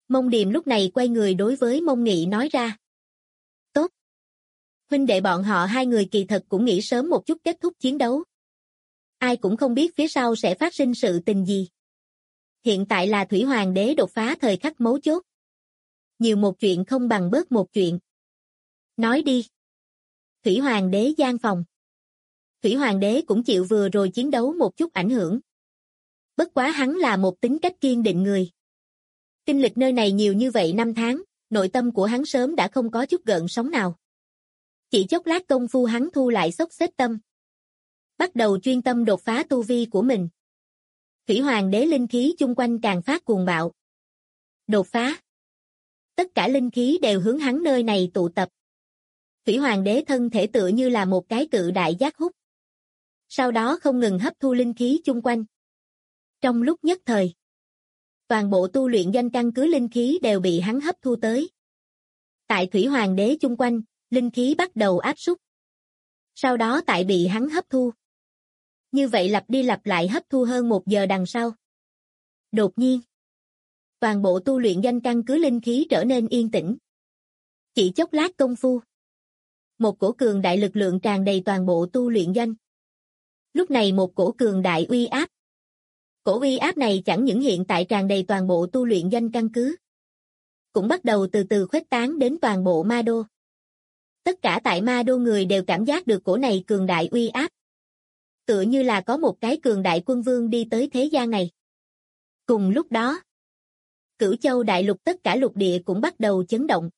Mông Điềm lúc này quay người đối với Mông Nghị nói ra. Tốt. Huynh đệ bọn họ hai người kỳ thật cũng nghĩ sớm một chút kết thúc chiến đấu. Ai cũng không biết phía sau sẽ phát sinh sự tình gì. Hiện tại là Thủy Hoàng đế đột phá thời khắc mấu chốt. Nhiều một chuyện không bằng bớt một chuyện. Nói đi. Thủy Hoàng đế gian phòng. Thủy Hoàng đế cũng chịu vừa rồi chiến đấu một chút ảnh hưởng. Bất quá hắn là một tính cách kiên định người. Kinh lịch nơi này nhiều như vậy năm tháng, nội tâm của hắn sớm đã không có chút gợn sóng nào. Chỉ chốc lát công phu hắn thu lại xốc xếp tâm. Bắt đầu chuyên tâm đột phá tu vi của mình. Thủy Hoàng đế linh khí chung quanh càng phát cuồng bạo. Đột phá. Tất cả linh khí đều hướng hắn nơi này tụ tập. Thủy Hoàng đế thân thể tựa như là một cái cự đại giác hút. Sau đó không ngừng hấp thu linh khí chung quanh. Trong lúc nhất thời, toàn bộ tu luyện doanh căn cứ linh khí đều bị hắn hấp thu tới. Tại Thủy Hoàng đế chung quanh, linh khí bắt đầu áp súc. Sau đó tại bị hắn hấp thu. Như vậy lặp đi lặp lại hấp thu hơn 1 giờ đằng sau. Đột nhiên, toàn bộ tu luyện doanh căn cứ linh khí trở nên yên tĩnh. Chỉ chốc lát công phu, một cổ cường đại lực lượng tràn đầy toàn bộ tu luyện doanh. Lúc này một cổ cường đại uy áp. Cổ uy áp này chẳng những hiện tại tràn đầy toàn bộ tu luyện doanh căn cứ, cũng bắt đầu từ từ khuếch tán đến toàn bộ ma đô. Tất cả tại ma đô người đều cảm giác được cổ này cường đại uy áp. Tựa như là có một cái cường đại quân vương đi tới thế gian này. Cùng lúc đó, Cửu Châu đại lục tất cả lục địa cũng bắt đầu chấn động.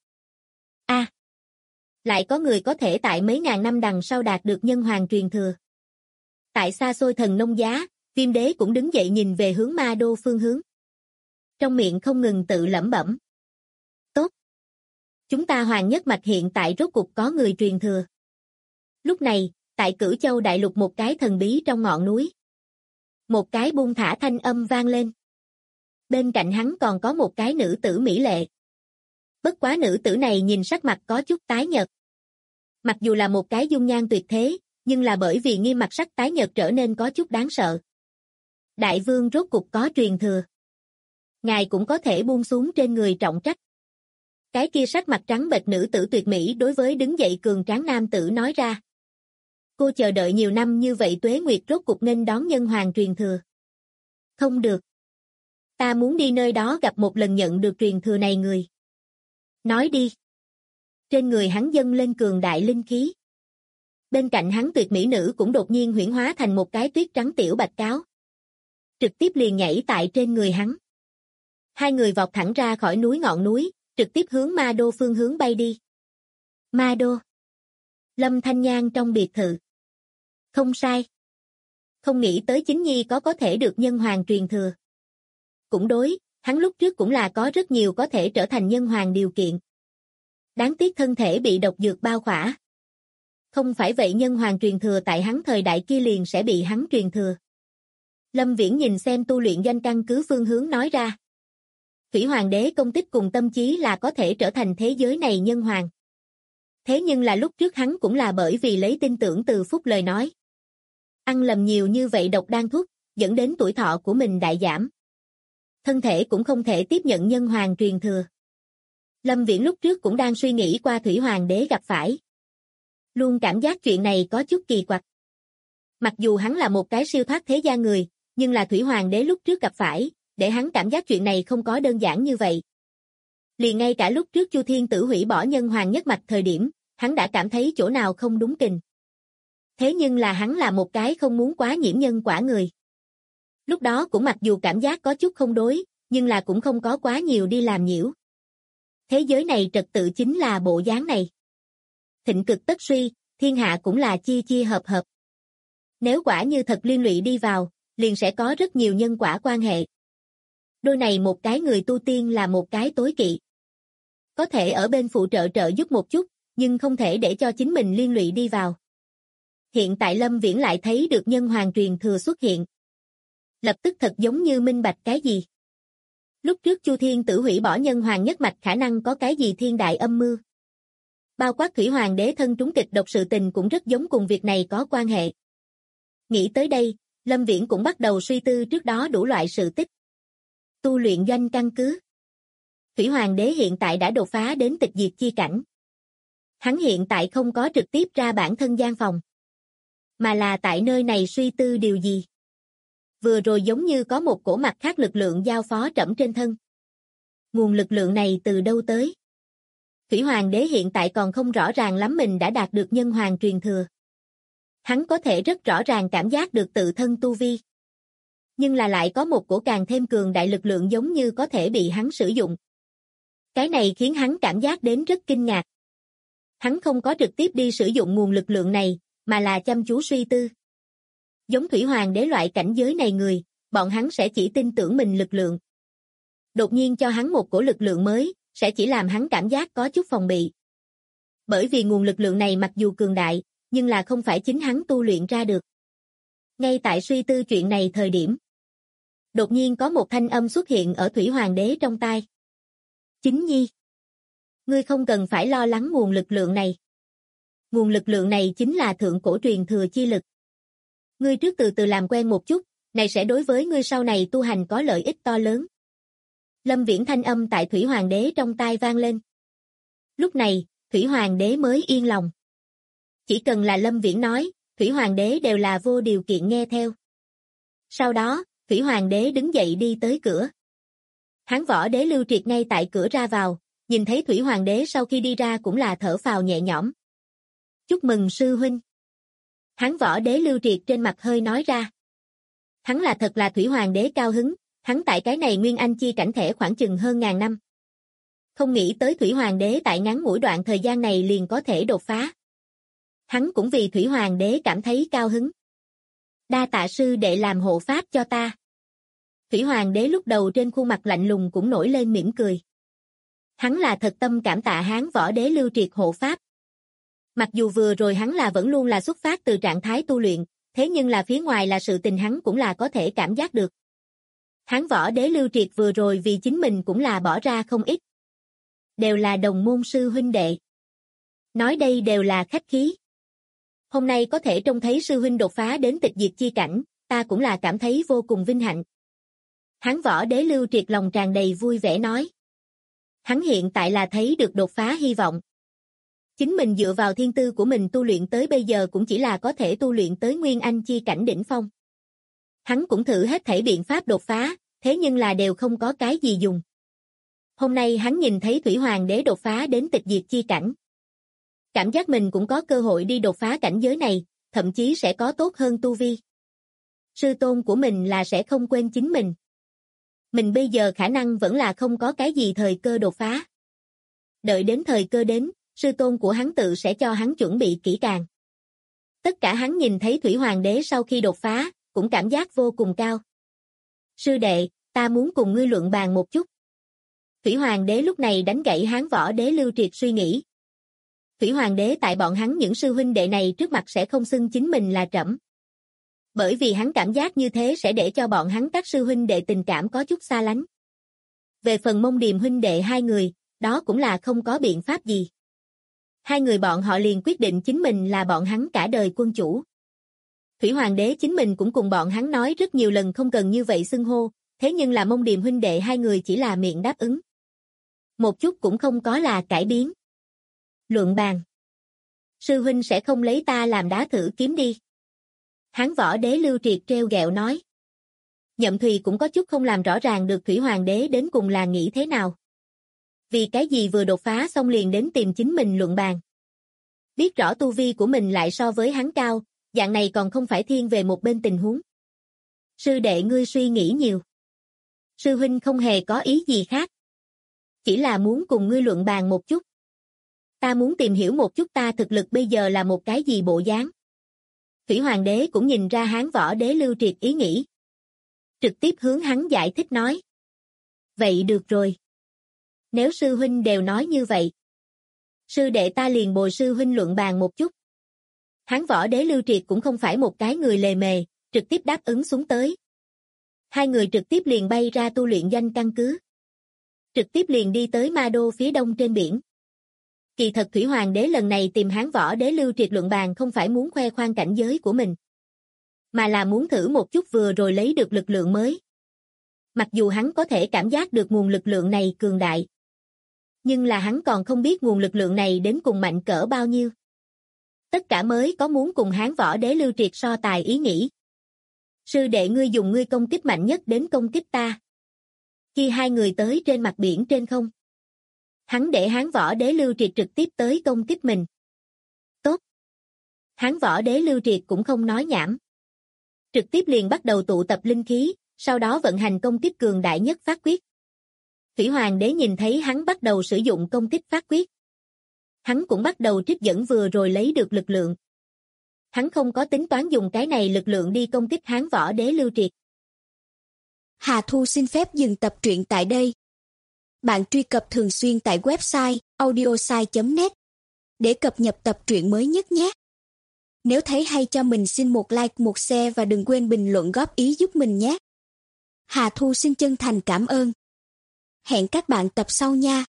Lại có người có thể tại mấy ngàn năm đằng sau đạt được nhân hoàng truyền thừa. Tại xa xôi Thần Nông Giá, Viêm đế cũng đứng dậy nhìn về hướng ma đô phương hướng. Trong miệng không ngừng tự lẩm bẩm. Tốt. Chúng ta Hoàng Nhất Mạch hiện tại rốt cục có người truyền thừa. Lúc này, tại Cửu Châu đại lục một cái thần bí trong ngọn núi. Một cái buông thả thanh âm vang lên. Bên cạnh hắn còn có một cái nữ tử mỹ lệ. Bất quá nữ tử này nhìn sắc mặt có chút tái nhợt. Mặc dù là một cái dung nhan tuyệt thế, nhưng là bởi vì nghiêm mặt sắc tái nhợt trở nên có chút đáng sợ. Đại vương rốt cục có truyền thừa. Ngài cũng có thể buông xuống trên người trọng trách. Cái kia sắc mặt trắng bệch nữ tử tuyệt mỹ đối với đứng dậy cường tráng nam tử nói ra. Cô chờ đợi nhiều năm như vậy tuế nguyệt rốt cục nên đón nhân hoàng truyền thừa. Không được. Ta muốn đi nơi đó gặp một lần nhận được truyền thừa này người. Nói đi. Trên người hắn dâng lên cường đại linh khí. Bên cạnh hắn tuyệt mỹ nữ cũng đột nhiên huyễn hóa thành một cái tuyết trắng tiểu bạch cáo. Trực tiếp liền nhảy tại trên người hắn. Hai người vọt thẳng ra khỏi ngọn núi, trực tiếp hướng ma đô phương hướng bay đi. Ma đô. Lâm Thanh Nhan trong biệt thự. Không sai. Không nghĩ tới chính nhi có thể được nhân hoàng truyền thừa. Cũng đối, hắn lúc trước cũng là có rất nhiều có thể trở thành nhân hoàng điều kiện. Đáng tiếc thân thể bị độc dược bao khỏa. Không phải vậy nhân hoàng truyền thừa tại hắn thời đại kia liền sẽ bị hắn truyền thừa. Lâm Viễn nhìn xem tu luyện doanh căn cứ phương hướng nói ra. Thủy Hoàng đế công tích cùng tâm chí là có thể trở thành thế giới này nhân hoàng. Thế nhưng là lúc trước hắn cũng là bởi vì lấy tin tưởng từ phúc lời nói. Ăn lầm nhiều như vậy độc đan thuốc, dẫn đến tuổi thọ của mình đại giảm. Thân thể cũng không thể tiếp nhận nhân hoàng truyền thừa. Lâm Viễn lúc trước cũng đang suy nghĩ qua Thủy Hoàng đế gặp phải. Luôn cảm giác chuyện này có chút kỳ quặc. Mặc dù hắn là một cái siêu thoát thế gian người, nhưng là Thủy Hoàng đế lúc trước gặp phải, để hắn cảm giác chuyện này không có đơn giản như vậy. Liền ngay cả lúc trước Chu Thiên Tử hủy bỏ nhân hoàng nhất mạch thời điểm, hắn đã cảm thấy chỗ nào không đúng kình. Thế nhưng là hắn là một cái không muốn quá nhiễm nhân quả người. Lúc đó cũng mặc dù cảm giác có chút không đối, nhưng là cũng không có quá nhiều đi làm nhiễu. Thế giới này trật tự chính là bộ dáng này. Thịnh cực tất suy, thiên hạ cũng là chia chia hợp hợp. Nếu quả như thật liên lụy đi vào, liền sẽ có rất nhiều nhân quả quan hệ. Đôi này một cái người tu tiên là một cái tối kỵ. Có thể ở bên phụ trợ giúp một chút, nhưng không thể để cho chính mình liên lụy đi vào. Hiện tại Lâm Viễn lại thấy được nhân hoàng truyền thừa xuất hiện. Lập tức thật giống như minh bạch cái gì. Lúc trước Chu Thiên Tử hủy bỏ nhân hoàng nhất mạch khả năng có cái gì thiên đại âm mưu. Bao quát Thủy Hoàng đế thân trúng kịch độc sự tình cũng rất giống cùng việc này có quan hệ. Nghĩ tới đây, Lâm Viễn cũng bắt đầu suy tư trước đó đủ loại sự tích. Tu luyện doanh căn cứ. Thủy Hoàng đế hiện tại đã đột phá đến tịch diệt chi cảnh. Hắn hiện tại không có trực tiếp ra bản thân gian phòng, mà là tại nơi này suy tư điều gì. Vừa rồi giống như có một cổ mặt khác lực lượng giao phó trẫm trên thân. Nguồn lực lượng này từ đâu tới? Thủy Hoàng đế hiện tại còn không rõ ràng lắm mình đã đạt được nhân hoàng truyền thừa. Hắn có thể rất rõ ràng cảm giác được tự thân tu vi. Nhưng là lại có một cổ càng thêm cường đại lực lượng giống như có thể bị hắn sử dụng. Cái này khiến hắn cảm giác đến rất kinh ngạc. Hắn không có trực tiếp đi sử dụng nguồn lực lượng này, mà là chăm chú suy tư. Giống Thủy Hoàng đế loại cảnh giới này người, bọn hắn sẽ chỉ tin tưởng mình lực lượng. Đột nhiên cho hắn một cổ lực lượng mới, sẽ chỉ làm hắn cảm giác có chút phòng bị. Bởi vì nguồn lực lượng này mặc dù cường đại, nhưng là không phải chính hắn tu luyện ra được. Ngay tại suy tư chuyện này thời điểm, đột nhiên có một thanh âm xuất hiện ở Thủy Hoàng đế trong tai. Chính nhi, ngươi không cần phải lo lắng nguồn lực lượng này. Nguồn lực lượng này chính là thượng cổ truyền thừa chi lực. Ngươi trước từ từ làm quen một chút, này sẽ đối với ngươi sau này tu hành có lợi ích to lớn. Lâm Viễn thanh âm tại Thủy Hoàng đế trong tai vang lên. Lúc này, Thủy Hoàng đế mới yên lòng. Chỉ cần là Lâm Viễn nói, Thủy Hoàng đế đều là vô điều kiện nghe theo. Sau đó, Thủy Hoàng đế đứng dậy đi tới cửa. Hán Võ đế Lưu Triệt ngay tại cửa ra vào, nhìn thấy Thủy Hoàng đế sau khi đi ra cũng là thở phào nhẹ nhõm. Chúc mừng sư huynh. Hán Võ đế Lưu Triệt trên mặt hơi nói ra. Hắn là thật là Thủy Hoàng đế cao hứng, hắn tại cái này Nguyên Anh chi cảnh thẻ khoảng chừng hơn ngàn năm. Không nghĩ tới Thủy Hoàng đế tại ngắn ngủi đoạn thời gian này liền có thể đột phá. Hắn cũng vì Thủy Hoàng đế cảm thấy cao hứng. Đa tạ sư đệ làm hộ pháp cho ta. Thủy Hoàng đế lúc đầu trên khuôn mặt lạnh lùng cũng nổi lên mỉm cười. Hắn là thật tâm cảm tạ Hán Võ đế Lưu Triệt hộ pháp. Mặc dù vừa rồi hắn là vẫn luôn là xuất phát từ trạng thái tu luyện, thế nhưng là phía ngoài là sự tình hắn cũng là có thể cảm giác được. Hán Võ đế Lưu Triệt vừa rồi vì chính mình cũng là bỏ ra không ít. Đều là đồng môn sư huynh đệ. Nói đây đều là khách khí. Hôm nay có thể trông thấy sư huynh đột phá đến tịch diệt chi cảnh, ta cũng là cảm thấy vô cùng vinh hạnh. Hán Võ đế Lưu Triệt lòng tràn đầy vui vẻ nói. Hắn hiện tại là thấy được đột phá hy vọng. Chính mình dựa vào thiên tư của mình tu luyện tới bây giờ cũng chỉ là có thể tu luyện tới Nguyên Anh chi cảnh đỉnh phong. Hắn cũng thử hết thảy biện pháp đột phá, thế nhưng là đều không có cái gì dùng. Hôm nay hắn nhìn thấy Thủy Hoàng đế đột phá đến tịch diệt chi cảnh. Cảm giác mình cũng có cơ hội đi đột phá cảnh giới này, thậm chí sẽ có tốt hơn tu vi. Sư tôn của mình là sẽ không quên chính mình. Mình bây giờ khả năng vẫn là không có cái gì thời cơ đột phá. Đợi đến thời cơ đến, sư tôn của hắn tự sẽ cho hắn chuẩn bị kỹ càng. Tất cả hắn nhìn thấy Thủy Hoàng đế sau khi đột phá, cũng cảm giác vô cùng cao. Sư đệ, ta muốn cùng ngươi luận bàn một chút. Thủy Hoàng đế lúc này đánh gãy Hán Võ đế Lưu Triệt suy nghĩ. Thủy Hoàng đế tại bọn hắn những sư huynh đệ này trước mặt sẽ không xưng chính mình là trẫm. Bởi vì hắn cảm giác như thế sẽ để cho bọn hắn các sư huynh đệ tình cảm có chút xa lánh. Về phần Mông Điềm huynh đệ hai người, đó cũng là không có biện pháp gì. Hai người bọn họ liền quyết định chính mình là bọn hắn cả đời quân chủ. Thủy Hoàng đế chính mình cũng cùng bọn hắn nói rất nhiều lần không cần như vậy xưng hô, thế nhưng là Mông Điềm huynh đệ hai người chỉ là miệng đáp ứng. Một chút cũng không có là cải biến. Luận bàn. Sư huynh sẽ không lấy ta làm đá thử kiếm đi. Hán Võ đế Lưu Triệt treo gẹo nói. Nhậm Thùy cũng có chút không làm rõ ràng được Thủy Hoàng đế đến cùng là nghĩ thế nào. Vì cái gì vừa đột phá xong liền đến tìm chính mình luận bàn. Biết rõ tu vi của mình lại so với hắn cao, dạng này còn không phải thiên về một bên tình huống. Sư đệ ngươi suy nghĩ nhiều. Sư huynh không hề có ý gì khác. Chỉ là muốn cùng ngươi luận bàn một chút. Ta muốn tìm hiểu một chút ta thực lực bây giờ là một cái gì bộ dáng. Thủy Hoàng đế cũng nhìn ra Hán Võ đế Lưu Triệt ý nghĩ. Trực tiếp hướng hắn giải thích nói. Vậy được rồi. Nếu sư huynh đều nói như vậy. Sư đệ ta liền bồi sư huynh luận bàn một chút. Hán Võ đế Lưu Triệt cũng không phải một cái người lề mề, trực tiếp đáp ứng xuống tới. Hai người trực tiếp liền bay ra tu luyện doanh căn cứ. Trực tiếp liền đi tới Ma Đô phía đông trên biển. Kỳ thật Thủy Hoàng đế lần này tìm Hán Võ đế Lưu Triệt luận bàn không phải muốn khoe khoang cảnh giới của mình, mà là muốn thử một chút vừa rồi lấy được lực lượng mới. Mặc dù hắn có thể cảm giác được nguồn lực lượng này cường đại, Nhưng là hắn còn không biết nguồn lực lượng này đến cùng mạnh cỡ bao nhiêu. Tất cả mới có muốn cùng Hán Võ Đế Lưu Triệt so tài ý nghĩ. Sư đệ ngươi dùng ngươi công kích mạnh nhất đến công kích ta. Khi hai người tới trên mặt biển trên không, hắn để Hán Võ Đế Lưu Triệt trực tiếp tới công kích mình. Tốt. Hán Võ Đế Lưu Triệt cũng không nói nhảm. Trực tiếp liền bắt đầu tụ tập linh khí, sau đó vận hành công kích cường đại nhất phát quyết. Thủy Hoàng Đế nhìn thấy hắn bắt đầu sử dụng công kích phát quyết. Hắn cũng bắt đầu trích dẫn vừa rồi lấy được lực lượng. Hắn không có tính toán dùng cái này lực lượng đi công kích Hán Võ Đế Lưu Triệt. Hà Thu xin phép dừng tập truyện tại đây. Bạn truy cập thường xuyên tại website audiosai.net để cập nhật tập truyện mới nhất nhé. Nếu thấy hay cho mình xin một like, một share và đừng quên bình luận góp ý giúp mình nhé. Hà Thu xin chân thành cảm ơn. Hẹn các bạn tập sau nha.